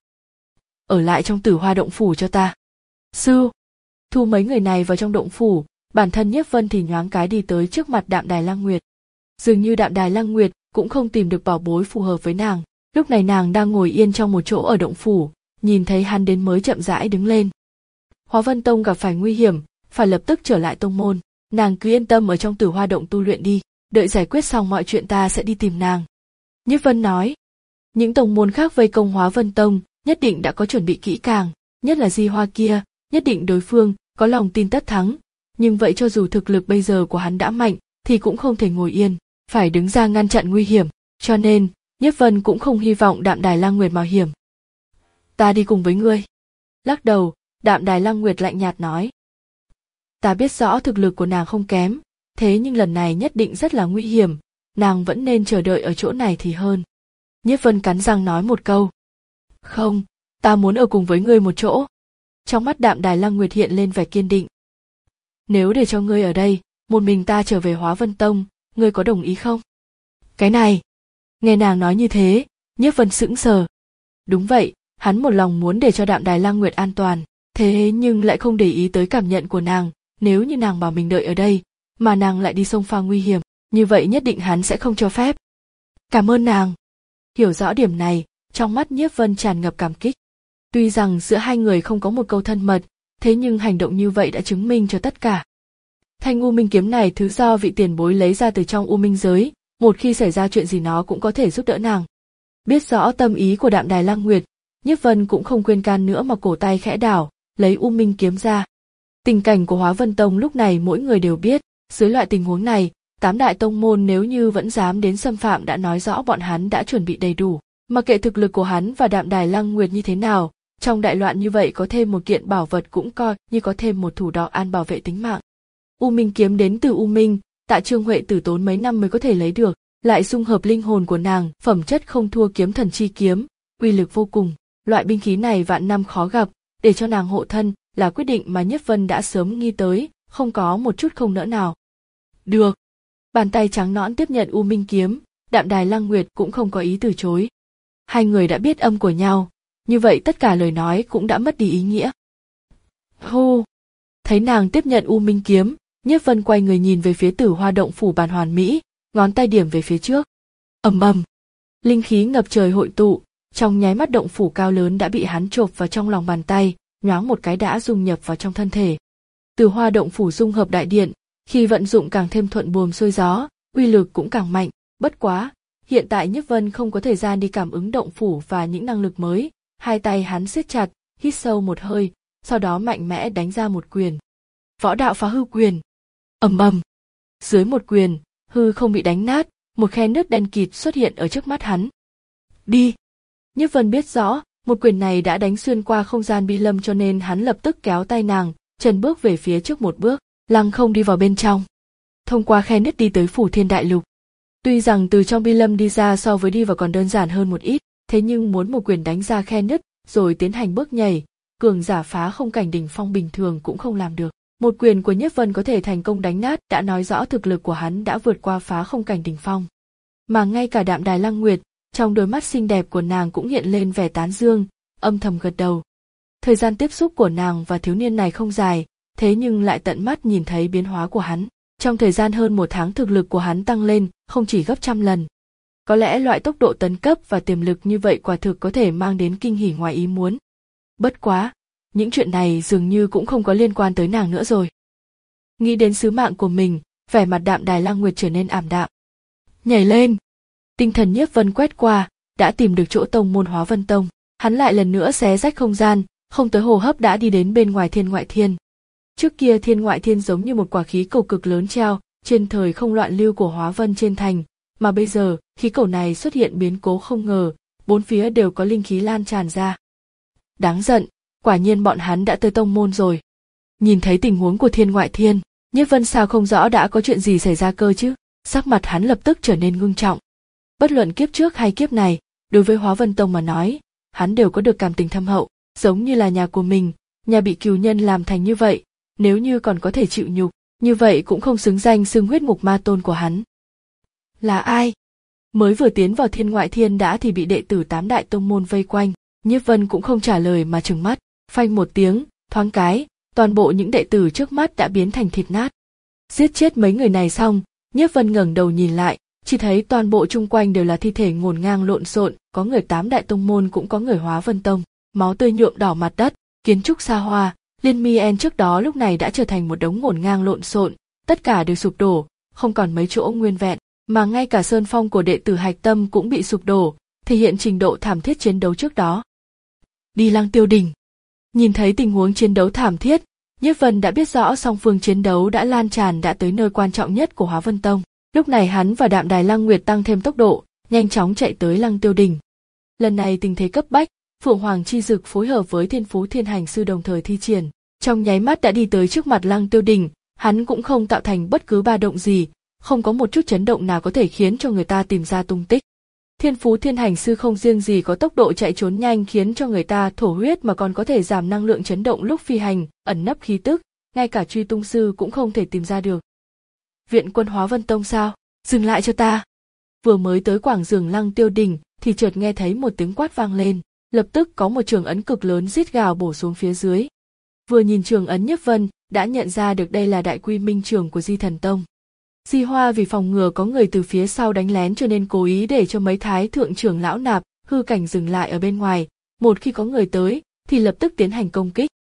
Ở lại trong Tử Hoa động phủ cho ta. Sư, thu mấy người này vào trong động phủ, bản thân Nhiếp Vân thì nhoáng cái đi tới trước mặt Đạm Đài Lăng Nguyệt. Dường như Đạm Đài Lăng Nguyệt cũng không tìm được bảo bối phù hợp với nàng, lúc này nàng đang ngồi yên trong một chỗ ở động phủ, nhìn thấy hắn đến mới chậm rãi đứng lên. Hóa Vân Tông gặp phải nguy hiểm, phải lập tức trở lại tông môn, nàng cứ yên tâm ở trong Tử Hoa động tu luyện đi, đợi giải quyết xong mọi chuyện ta sẽ đi tìm nàng. Nhiếp Vân nói, những tông môn khác vây công Hóa Vân Tông, nhất định đã có chuẩn bị kỹ càng, nhất là Di Hoa kia, nhất định đối phương có lòng tin tất thắng, nhưng vậy cho dù thực lực bây giờ của hắn đã mạnh, thì cũng không thể ngồi yên, phải đứng ra ngăn chặn nguy hiểm, cho nên, Nhiếp Vân cũng không hy vọng Đạm Đài Lăng Nguyệt mạo hiểm. Ta đi cùng với ngươi. Lắc đầu, Đạm Đài Lăng Nguyệt lạnh nhạt nói. Ta biết rõ thực lực của nàng không kém, thế nhưng lần này nhất định rất là nguy hiểm, nàng vẫn nên chờ đợi ở chỗ này thì hơn. Nhiếp Vân cắn răng nói một câu. Không, ta muốn ở cùng với ngươi một chỗ. Trong mắt Đạm Đài Lăng Nguyệt hiện lên vẻ kiên định. Nếu để cho ngươi ở đây, một mình ta trở về Hóa Vân Tông, ngươi có đồng ý không? Cái này, nghe nàng nói như thế, Nhiếp Vân sững sờ. Đúng vậy, hắn một lòng muốn để cho Đạm Đài Lăng Nguyệt an toàn, thế nhưng lại không để ý tới cảm nhận của nàng, nếu như nàng bảo mình đợi ở đây, mà nàng lại đi xông pha nguy hiểm, như vậy nhất định hắn sẽ không cho phép. Cảm ơn nàng. Hiểu rõ điểm này, trong mắt Nhiếp Vân tràn ngập cảm kích. Tuy rằng giữa hai người không có một câu thân mật, thế nhưng hành động như vậy đã chứng minh cho tất cả. Thanh U Minh kiếm này thứ do vị tiền bối lấy ra từ trong U Minh giới, một khi xảy ra chuyện gì nó cũng có thể giúp đỡ nàng. Biết rõ tâm ý của Đạm Đài Lăng Nguyệt, Nhiếp Vân cũng không quên can nữa mà cổ tay khẽ đảo, lấy U Minh kiếm ra. Tình cảnh của Hóa Vân Tông lúc này mỗi người đều biết, dưới loại tình huống này, tám đại tông môn nếu như vẫn dám đến xâm phạm đã nói rõ bọn hắn đã chuẩn bị đầy đủ, mà kệ thực lực của hắn và Đạm Đài Lăng Nguyệt như thế nào, trong đại loạn như vậy có thêm một kiện bảo vật cũng coi như có thêm một thủ đoạn an bảo vệ tính mạng. U Minh kiếm đến từ U Minh, Tạ Trương Huệ tử tốn mấy năm mới có thể lấy được, lại dung hợp linh hồn của nàng, phẩm chất không thua kiếm thần chi kiếm, uy lực vô cùng. Loại binh khí này vạn năm khó gặp, để cho nàng hộ thân là quyết định mà Nhiếp Vân đã sớm nghi tới, không có một chút không nỡ nào. Được. Bàn tay trắng nõn tiếp nhận U Minh kiếm, Đạm Đài Lăng Nguyệt cũng không có ý từ chối. Hai người đã biết âm của nhau, như vậy tất cả lời nói cũng đã mất đi ý nghĩa. Hô! Thấy nàng tiếp nhận U Minh kiếm, Nhiếp Vân quay người nhìn về phía Tử Hoa động phủ bàn hoàn mỹ, ngón tay điểm về phía trước. Ầm ầm! Linh khí ngập trời hội tụ, trong nháy mắt động phủ cao lớn đã bị hắn chộp vào trong lòng bàn tay, nhoáng một cái đã dung nhập vào trong thân thể. Tử Hoa động phủ dung hợp đại điện, khi vận dụng càng thêm thuận buồm xuôi gió, uy lực cũng càng mạnh. Bất quá, hiện tại Nhiếp Vân không có thời gian đi cảm ứng động phủ và những năng lực mới, hai tay hắn siết chặt, hít sâu một hơi, sau đó mạnh mẽ đánh ra một quyền. Võ đạo phá hư quyền. Ầm ầm. Dưới một quyền, hư không bị đánh nát, một khe nứt đen kịt xuất hiện ở trước mắt hắn. Đi. Nhiếp Vân biết rõ, một quyền này đã đánh xuyên qua không gian bi lâm cho nên hắn lập tức kéo tay nàng, chân bước về phía trước một bước, lăng không đi vào bên trong. Thông qua khe nứt đi tới Phủ Thiên Đại Lục. Tuy rằng từ trong bi lâm đi ra so với đi vào còn đơn giản hơn một ít, thế nhưng muốn một quyền đánh ra khe nứt, rồi tiến hành bước nhảy, cường giả phá không cảnh đỉnh phong bình thường cũng không làm được. Một quyền của Nhiếp Vân có thể thành công đánh nát đã nói rõ thực lực của hắn đã vượt qua phá không cảnh đỉnh phong. Mà ngay cả Đạm Đài Lăng Nguyệt, trong đôi mắt xinh đẹp của nàng cũng hiện lên vẻ tán dương, âm thầm gật đầu. Thời gian tiếp xúc của nàng và thiếu niên này không dài, thế nhưng lại tận mắt nhìn thấy biến hóa của hắn. Trong thời gian hơn một tháng thực lực của hắn tăng lên, không chỉ gấp trăm lần. Có lẽ loại tốc độ tấn cấp và tiềm lực như vậy quả thực có thể mang đến kinh hỉ ngoài ý muốn. Bất quá, những chuyện này dường như cũng không có liên quan tới nàng nữa rồi. Nghĩ đến sứ mạng của mình, vẻ mặt Đạm Đài Lăng Nguyệt trở nên ảm đạm. Nhảy lên! Tinh thần Nhiếp Vân quét qua, đã tìm được chỗ tông môn Hóa Vân Tông. Hắn lại lần nữa xé rách không gian, không tới hô hấp đã đi đến bên ngoài Thiên Ngoại Thiên. Trước kia Thiên Ngoại Thiên giống như một quả khí cầu cực lớn treo trên thời không loạn lưu của Hóa Vân trên thành, mà bây giờ khí cầu này xuất hiện biến cố không ngờ, bốn phía đều có linh khí lan tràn ra. Đáng giận, quả nhiên bọn hắn đã tới tông môn rồi. Nhìn thấy tình huống của Thiên Ngoại Thiên, Nhiếp Vân sao không rõ đã có chuyện gì xảy ra cơ chứ? Sắc mặt hắn lập tức trở nên ngưng trọng. Bất luận kiếp trước hay kiếp này, đối với Hóa Vân Tông mà nói, hắn đều có được cảm tình thâm hậu, giống như là nhà của mình, nhà bị cừu nhân làm thành như vậy, nếu như còn có thể chịu nhục, như vậy cũng không xứng danh xưng huyết ngục ma tôn của hắn. Là ai? Mới vừa tiến vào Thiên Ngoại Thiên đã thì bị đệ tử tám đại tông môn vây quanh, Nhiếp Vân cũng không trả lời mà trừng mắt, phanh một tiếng, thoáng cái, toàn bộ những đệ tử trước mắt đã biến thành thịt nát. Giết chết mấy người này xong, Nhiếp Vân ngẩng đầu nhìn lại, chỉ thấy toàn bộ chung quanh đều là thi thể ngổn ngang lộn xộn, có người tám đại tông môn cũng có người Hóa Vân Tông, máu tươi nhuộm đỏ mặt đất, kiến trúc xa hoa, Liên Mi En trước đó lúc này đã trở thành một đống ngổn ngang lộn xộn, tất cả đều sụp đổ, không còn mấy chỗ nguyên vẹn, mà ngay cả sơn phong của đệ tử Hạch Tâm cũng bị sụp đổ, thể hiện trình độ thảm thiết chiến đấu trước đó. Đi Lăng Tiêu Đỉnh. Nhìn thấy tình huống chiến đấu thảm thiết, Nhiếp Vân đã biết rõ song phương chiến đấu đã lan tràn đã tới nơi quan trọng nhất của Hóa Vân Tông. Lúc này hắn và Đạm Đài Lăng Nguyệt tăng thêm tốc độ, nhanh chóng chạy tới Lăng Tiêu Đỉnh. Lần này tình thế cấp bách, Phượng Hoàng Chi Dực phối hợp với Thiên Phú Thiên Hành Sư đồng thời thi triển, trong nháy mắt đã đi tới trước mặt Lăng Tiêu Đỉnh, hắn cũng không tạo thành bất cứ ba động gì, không có một chút chấn động nào có thể khiến cho người ta tìm ra tung tích. Thiên Phú Thiên Hành Sư không riêng gì có tốc độ chạy trốn nhanh khiến cho người ta thổ huyết mà còn có thể giảm năng lượng chấn động lúc phi hành, ẩn nấp khí tức, ngay cả truy tung sư cũng không thể tìm ra được. Viện quân Hóa Vân Tông sao? Dừng lại cho ta! Vừa mới tới quảng giường Lăng Tiêu Đỉnh thì chợt nghe thấy một tiếng quát vang lên, lập tức có một trường ấn cực lớn rít gào bổ xuống phía dưới. Vừa nhìn trường ấn Nhiếp Vân đã nhận ra được đây là đại quy minh trường của Di Thần Tông. Di Hoa vì phòng ngừa có người từ phía sau đánh lén cho nên cố ý để cho mấy thái thượng trưởng lão nạp hư cảnh dừng lại ở bên ngoài, một khi có người tới thì lập tức tiến hành công kích.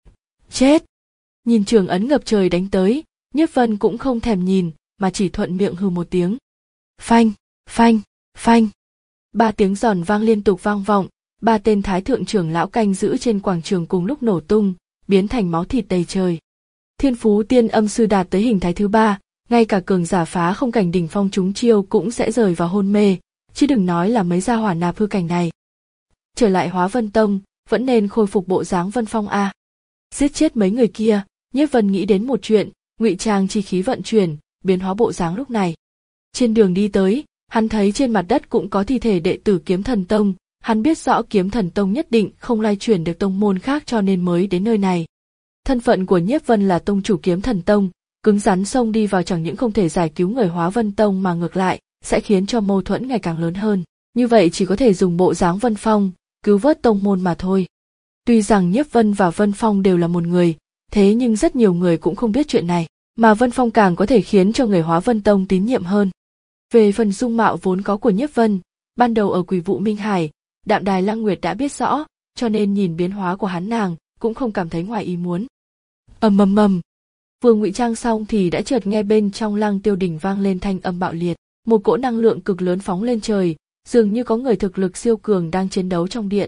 Chết! Nhìn trường ấn ngập trời đánh tới, Nhiếp Vân cũng không thèm nhìn mà chỉ thuận miệng hừ một tiếng. Phanh, phanh, phanh. Ba tiếng giòn vang liên tục vang vọng, ba tên thái thượng trưởng lão canh giữ trên quảng trường cùng lúc nổ tung, biến thành máu thịt đầy trời. Thiên Phú Tiên Âm Sư đạt tới hình thái thứ ba, ngay cả cường giả phá không cảnh đỉnh phong chúng chiêu cũng sẽ rời vào hôn mê, chứ đừng nói là mấy gia hỏa nạp hư cảnh này. Trở lại Hóa Vân Tông, vẫn nên khôi phục bộ dáng Vân Phong a. Giết chết mấy người kia, Nhiếp Vân nghĩ đến một chuyện, ngụy trang chi khí vận chuyển, biến hóa bộ dáng lúc này. Trên đường đi tới, hắn thấy trên mặt đất cũng có thi thể đệ tử Kiếm Thần Tông, hắn biết rõ Kiếm Thần Tông nhất định không lay chuyển được tông môn khác cho nên mới đến nơi này. Thân phận của Nhiếp Vân là tông chủ Kiếm Thần Tông, cứng rắn xông đi vào chẳng những không thể giải cứu người Hóa Vân Tông mà ngược lại sẽ khiến cho mâu thuẫn ngày càng lớn hơn. Như vậy chỉ có thể dùng bộ dáng Vân Phong cứu vớt tông môn mà thôi. Tuy rằng Nhiếp Vân và Vân Phong đều là một người, thế nhưng rất nhiều người cũng không biết chuyện này, mà Vân Phong càng có thể khiến cho người Hóa Vân Tông tín nhiệm hơn. Về phần dung mạo vốn có của Nhiếp Vân, ban đầu ở Quỷ Vụ Minh Hải, Đạm Đài Lăng Nguyệt đã biết rõ, cho nên nhìn biến hóa của hắn nàng cũng không cảm thấy ngoài ý muốn. Ầm ầm ầm, vừa ngụy trang xong thì đã chợt nghe bên trong Lăng Tiêu Đỉnh vang lên thanh âm bạo liệt, một cỗ năng lượng cực lớn phóng lên trời, dường như có người thực lực siêu cường đang chiến đấu trong điện.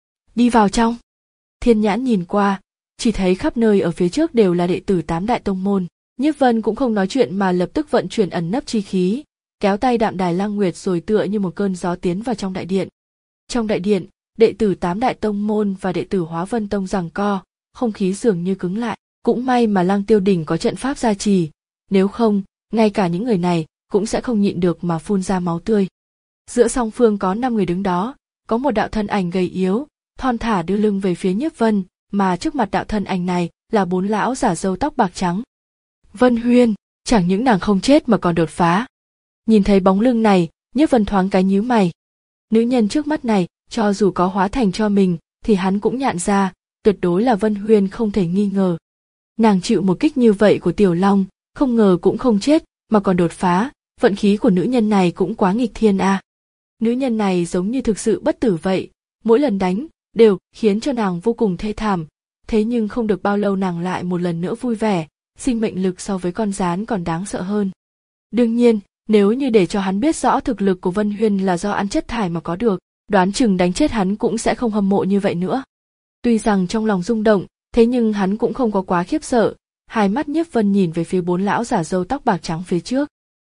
Đi vào trong. Thiên nhãn nhìn qua, chỉ thấy khắp nơi ở phía trước đều là đệ tử tám đại tông môn. Nhiếp Vân cũng không nói chuyện mà lập tức vận chuyển ẩn nấp chi khí, kéo tay Đạm Đài Lăng Nguyệt rồi tựa như một cơn gió tiến vào trong đại điện. Trong đại điện, đệ tử tám đại tông môn và đệ tử Hóa Vân Tông giằng co, không khí dường như cứng lại. Cũng may mà Lăng Tiêu Đỉnh có trận pháp gia trì, nếu không, ngay cả những người này cũng sẽ không nhịn được mà phun ra máu tươi. Giữa song phương có năm người đứng đó, có một đạo thân ảnh gầy yếu, thon thả đưa lưng về phía Nhiếp Vân, mà trước mặt đạo thân ảnh này là bốn lão giả râu tóc bạc trắng. Vân Huyên, chẳng những nàng không chết mà còn đột phá. Nhìn thấy bóng lưng này, Nhiếp Vân thoáng cái nhíu mày. Nữ nhân trước mắt này, cho dù có hóa thành cho mình, thì hắn cũng nhận ra, tuyệt đối là Vân Huyên không thể nghi ngờ. Nàng chịu một kích như vậy của Tiểu Long, không ngờ cũng không chết, mà còn đột phá, vận khí của nữ nhân này cũng quá nghịch thiên a. À. Nữ nhân này giống như thực sự bất tử vậy, mỗi lần đánh, đều khiến cho nàng vô cùng thê thảm, thế nhưng không được bao lâu nàng lại một lần nữa vui vẻ, sinh mệnh lực so với con gián còn đáng sợ hơn. Đương nhiên, nếu như để cho hắn biết rõ thực lực của Vân Huyên là do ăn chất thải mà có được, đoán chừng đánh chết hắn cũng sẽ không hâm mộ như vậy nữa. Tuy rằng trong lòng rung động, thế nhưng hắn cũng không có quá khiếp sợ, hai mắt Nhiếp Vân nhìn về phía bốn lão giả râu tóc bạc trắng phía trước.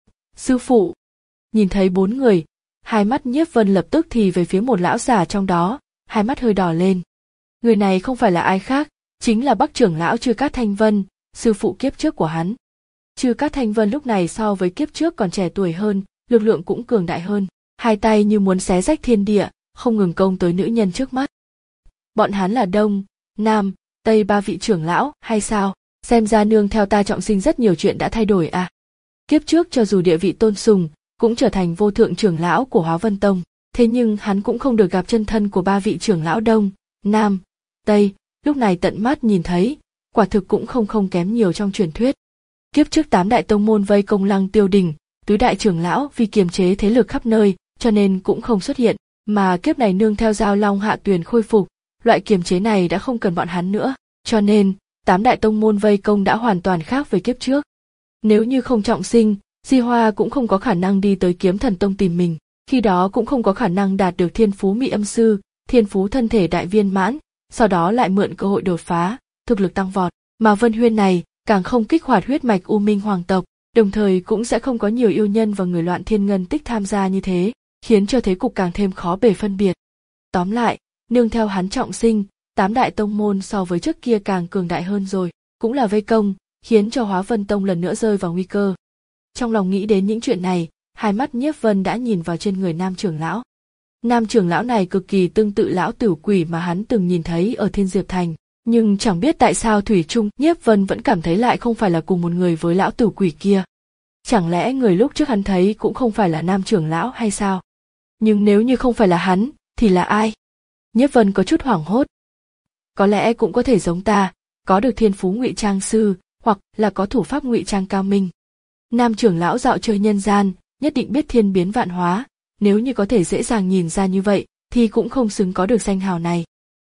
Sư phụ! Nhìn thấy bốn người, hai mắt Nhiếp Vân lập tức thì về phía một lão giả trong đó, hai mắt hơi đỏ lên. Người này không phải là ai khác, chính là Bắc trưởng lão Chư Cát Thanh Vân, sư phụ kiếp trước của hắn. Chư Cát Thanh Vân lúc này so với kiếp trước còn trẻ tuổi hơn, lực lượng cũng cường đại hơn, hai tay như muốn xé rách thiên địa, không ngừng công tới nữ nhân trước mắt. Bọn hắn là Đông, Nam, Tây ba vị trưởng lão hay sao? Xem ra nương theo ta trọng sinh rất nhiều chuyện đã thay đổi à. Kiếp trước cho dù địa vị tôn sùng, cũng trở thành vô thượng trưởng lão của Hóa Vân Tông, thế nhưng hắn cũng không được gặp chân thân của ba vị trưởng lão Đông, Nam, Tây, lúc này tận mắt nhìn thấy, quả thực cũng không không kém nhiều trong truyền thuyết. Kiếp trước tám đại tông môn vây công Lăng Tiêu Đỉnh, tứ đại trưởng lão vì kiềm chế thế lực khắp nơi, cho nên cũng không xuất hiện, mà kiếp này nương theo Giao Long Hạ Tuyền khôi phục, loại kiềm chế này đã không cần bọn hắn nữa, cho nên tám đại tông môn vây công đã hoàn toàn khác với kiếp trước. Nếu như không trọng sinh, Di Hoa cũng không có khả năng đi tới Kiếm Thần Tông tìm mình, khi đó cũng không có khả năng đạt được thiên phú Mị Âm Sư, thiên phú thân thể đại viên mãn, sau đó lại mượn cơ hội đột phá, thực lực tăng vọt, mà Vân Huyên này càng không kích hoạt huyết mạch U Minh Hoàng tộc, đồng thời cũng sẽ không có nhiều yêu nhân và người loạn thiên ngân tích tham gia như thế, khiến cho thế cục càng thêm khó bề phân biệt. Tóm lại, nương theo hắn trọng sinh, tám đại tông môn so với trước kia càng cường đại hơn rồi, cũng là vây công, khiến cho Hóa Vân Tông lần nữa rơi vào nguy cơ. Trong lòng nghĩ đến những chuyện này, hai mắt Nhiếp Vân đã nhìn vào trên người nam trưởng lão. Nam trưởng lão này cực kỳ tương tự lão tử quỷ mà hắn từng nhìn thấy ở Thiên Diệp Thành, nhưng chẳng biết tại sao thủy chung Nhiếp Vân vẫn cảm thấy lại không phải là cùng một người với lão tử quỷ kia. Chẳng lẽ người lúc trước hắn thấy cũng không phải là nam trưởng lão hay sao? Nhưng nếu như không phải là hắn, thì là ai? Nhiếp Vân có chút hoảng hốt. Có lẽ cũng có thể giống ta, có được thiên phú ngụy trang sư, hoặc là có thủ pháp ngụy trang cao minh. Nam trưởng lão dạo chơi nhân gian, nhất định biết thiên biến vạn hóa, nếu như có thể dễ dàng nhìn ra như vậy, thì cũng không xứng có được danh hào này.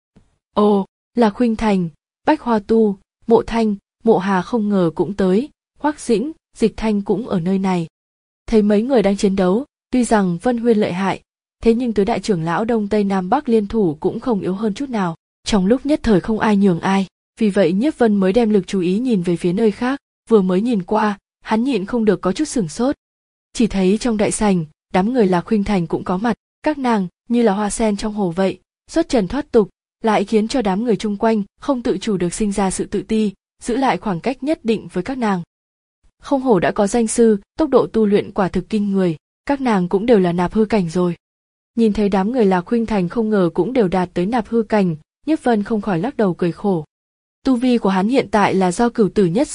Ồ, là Khuynh Thành, Bách Hoa Tu, Mộ Thanh, Mộ Hà không ngờ cũng tới, Hoắc Dĩnh, Dịch Thanh cũng ở nơi này. Thấy mấy người đang chiến đấu, tuy rằng Vân Huyên lợi hại, thế nhưng tứ đại trưởng lão Đông Tây Nam Bắc liên thủ cũng không yếu hơn chút nào. Trong lúc nhất thời không ai nhường ai, vì vậy Nhiếp Vân mới đem lực chú ý nhìn về phía nơi khác, vừa mới nhìn qua, hắn nhịn không được có chút sửng sốt. Chỉ thấy trong đại sảnh, đám người là Khuynh Thành cũng có mặt, các nàng như là hoa sen trong hồ vậy, xuất trần thoát tục, lại khiến cho đám người chung quanh không tự chủ được sinh ra sự tự ti, giữ lại khoảng cách nhất định với các nàng. Không hổ đã có danh sư, tốc độ tu luyện quả thực kinh người, các nàng cũng đều là nạp hư cảnh rồi. Nhìn thấy đám người là Khuynh Thành không ngờ cũng đều đạt tới nạp hư cảnh, Nhiếp Vân không khỏi lắc đầu cười khổ. Tu vi của hắn hiện tại là do cửu tử nhất sinh,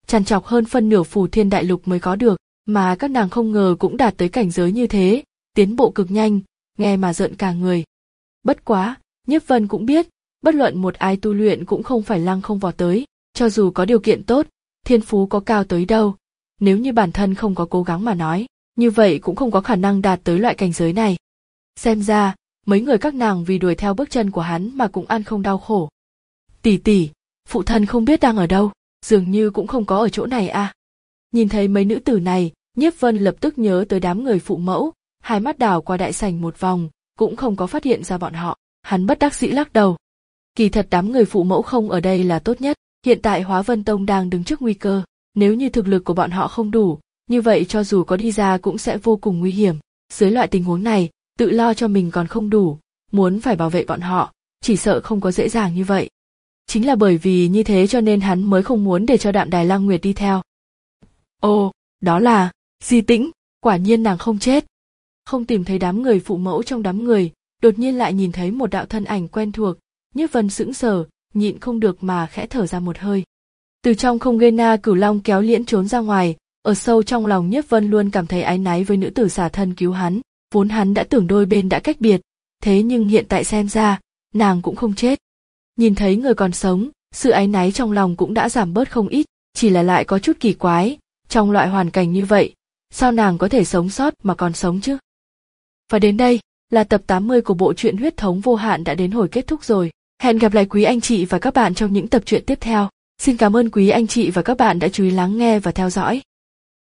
trằn trọc hơn phân nửa phù thiên đại lục mới có được, mà các nàng không ngờ cũng đạt tới cảnh giới như thế, tiến bộ cực nhanh, nghe mà rợn cả người. Bất quá, Nhiếp Vân cũng biết, bất luận một ai tu luyện cũng không phải lăng không vào tới, cho dù có điều kiện tốt, thiên phú có cao tới đâu, nếu như bản thân không có cố gắng mà nói, như vậy cũng không có khả năng đạt tới loại cảnh giới này. Xem ra, mấy người các nàng vì đuổi theo bước chân của hắn mà cũng ăn không đau khổ. Tỷ tỷ, phụ thân không biết đang ở đâu, dường như cũng không có ở chỗ này à. Nhìn thấy mấy nữ tử này, Nhiếp Vân lập tức nhớ tới đám người phụ mẫu, hai mắt đảo qua đại sảnh một vòng, cũng không có phát hiện ra bọn họ, hắn bất đắc dĩ lắc đầu. Kỳ thật đám người phụ mẫu không ở đây là tốt nhất, hiện tại Hóa Vân Tông đang đứng trước nguy cơ, nếu như thực lực của bọn họ không đủ, như vậy cho dù có đi ra cũng sẽ vô cùng nguy hiểm. Dưới loại tình huống này, tự lo cho mình còn không đủ, muốn phải bảo vệ bọn họ, chỉ sợ không có dễ dàng như vậy. Chính là bởi vì như thế cho nên hắn mới không muốn để cho Đạm Đài Lăng Nguyệt đi theo. Ồ, đó là Di Tĩnh, quả nhiên nàng không chết. Không tìm thấy đám người phụ mẫu trong đám người, đột nhiên lại nhìn thấy một đạo thân ảnh quen thuộc, Nhiếp Vân sững sờ, nhịn không được mà khẽ thở ra một hơi. Từ trong không gây na Cửu Long kéo liễn trốn ra ngoài, ở sâu trong lòng Nhiếp Vân luôn cảm thấy áy náy với nữ tử xả thân cứu hắn, vốn hắn đã tưởng đôi bên đã cách biệt, thế nhưng hiện tại xem ra, nàng cũng không chết. Nhìn thấy người còn sống, sự áy náy trong lòng cũng đã giảm bớt không ít, chỉ là lại có chút kỳ quái, trong loại hoàn cảnh như vậy, sao nàng có thể sống sót mà còn sống chứ? Và đến đây, là tập tám mươi của bộ truyện Huyết Thống Vô Hạn đã đến hồi kết thúc rồi. Hẹn gặp lại quý anh chị và các bạn trong những tập truyện tiếp theo. Xin cảm ơn quý anh chị và các bạn đã chú ý lắng nghe và theo dõi.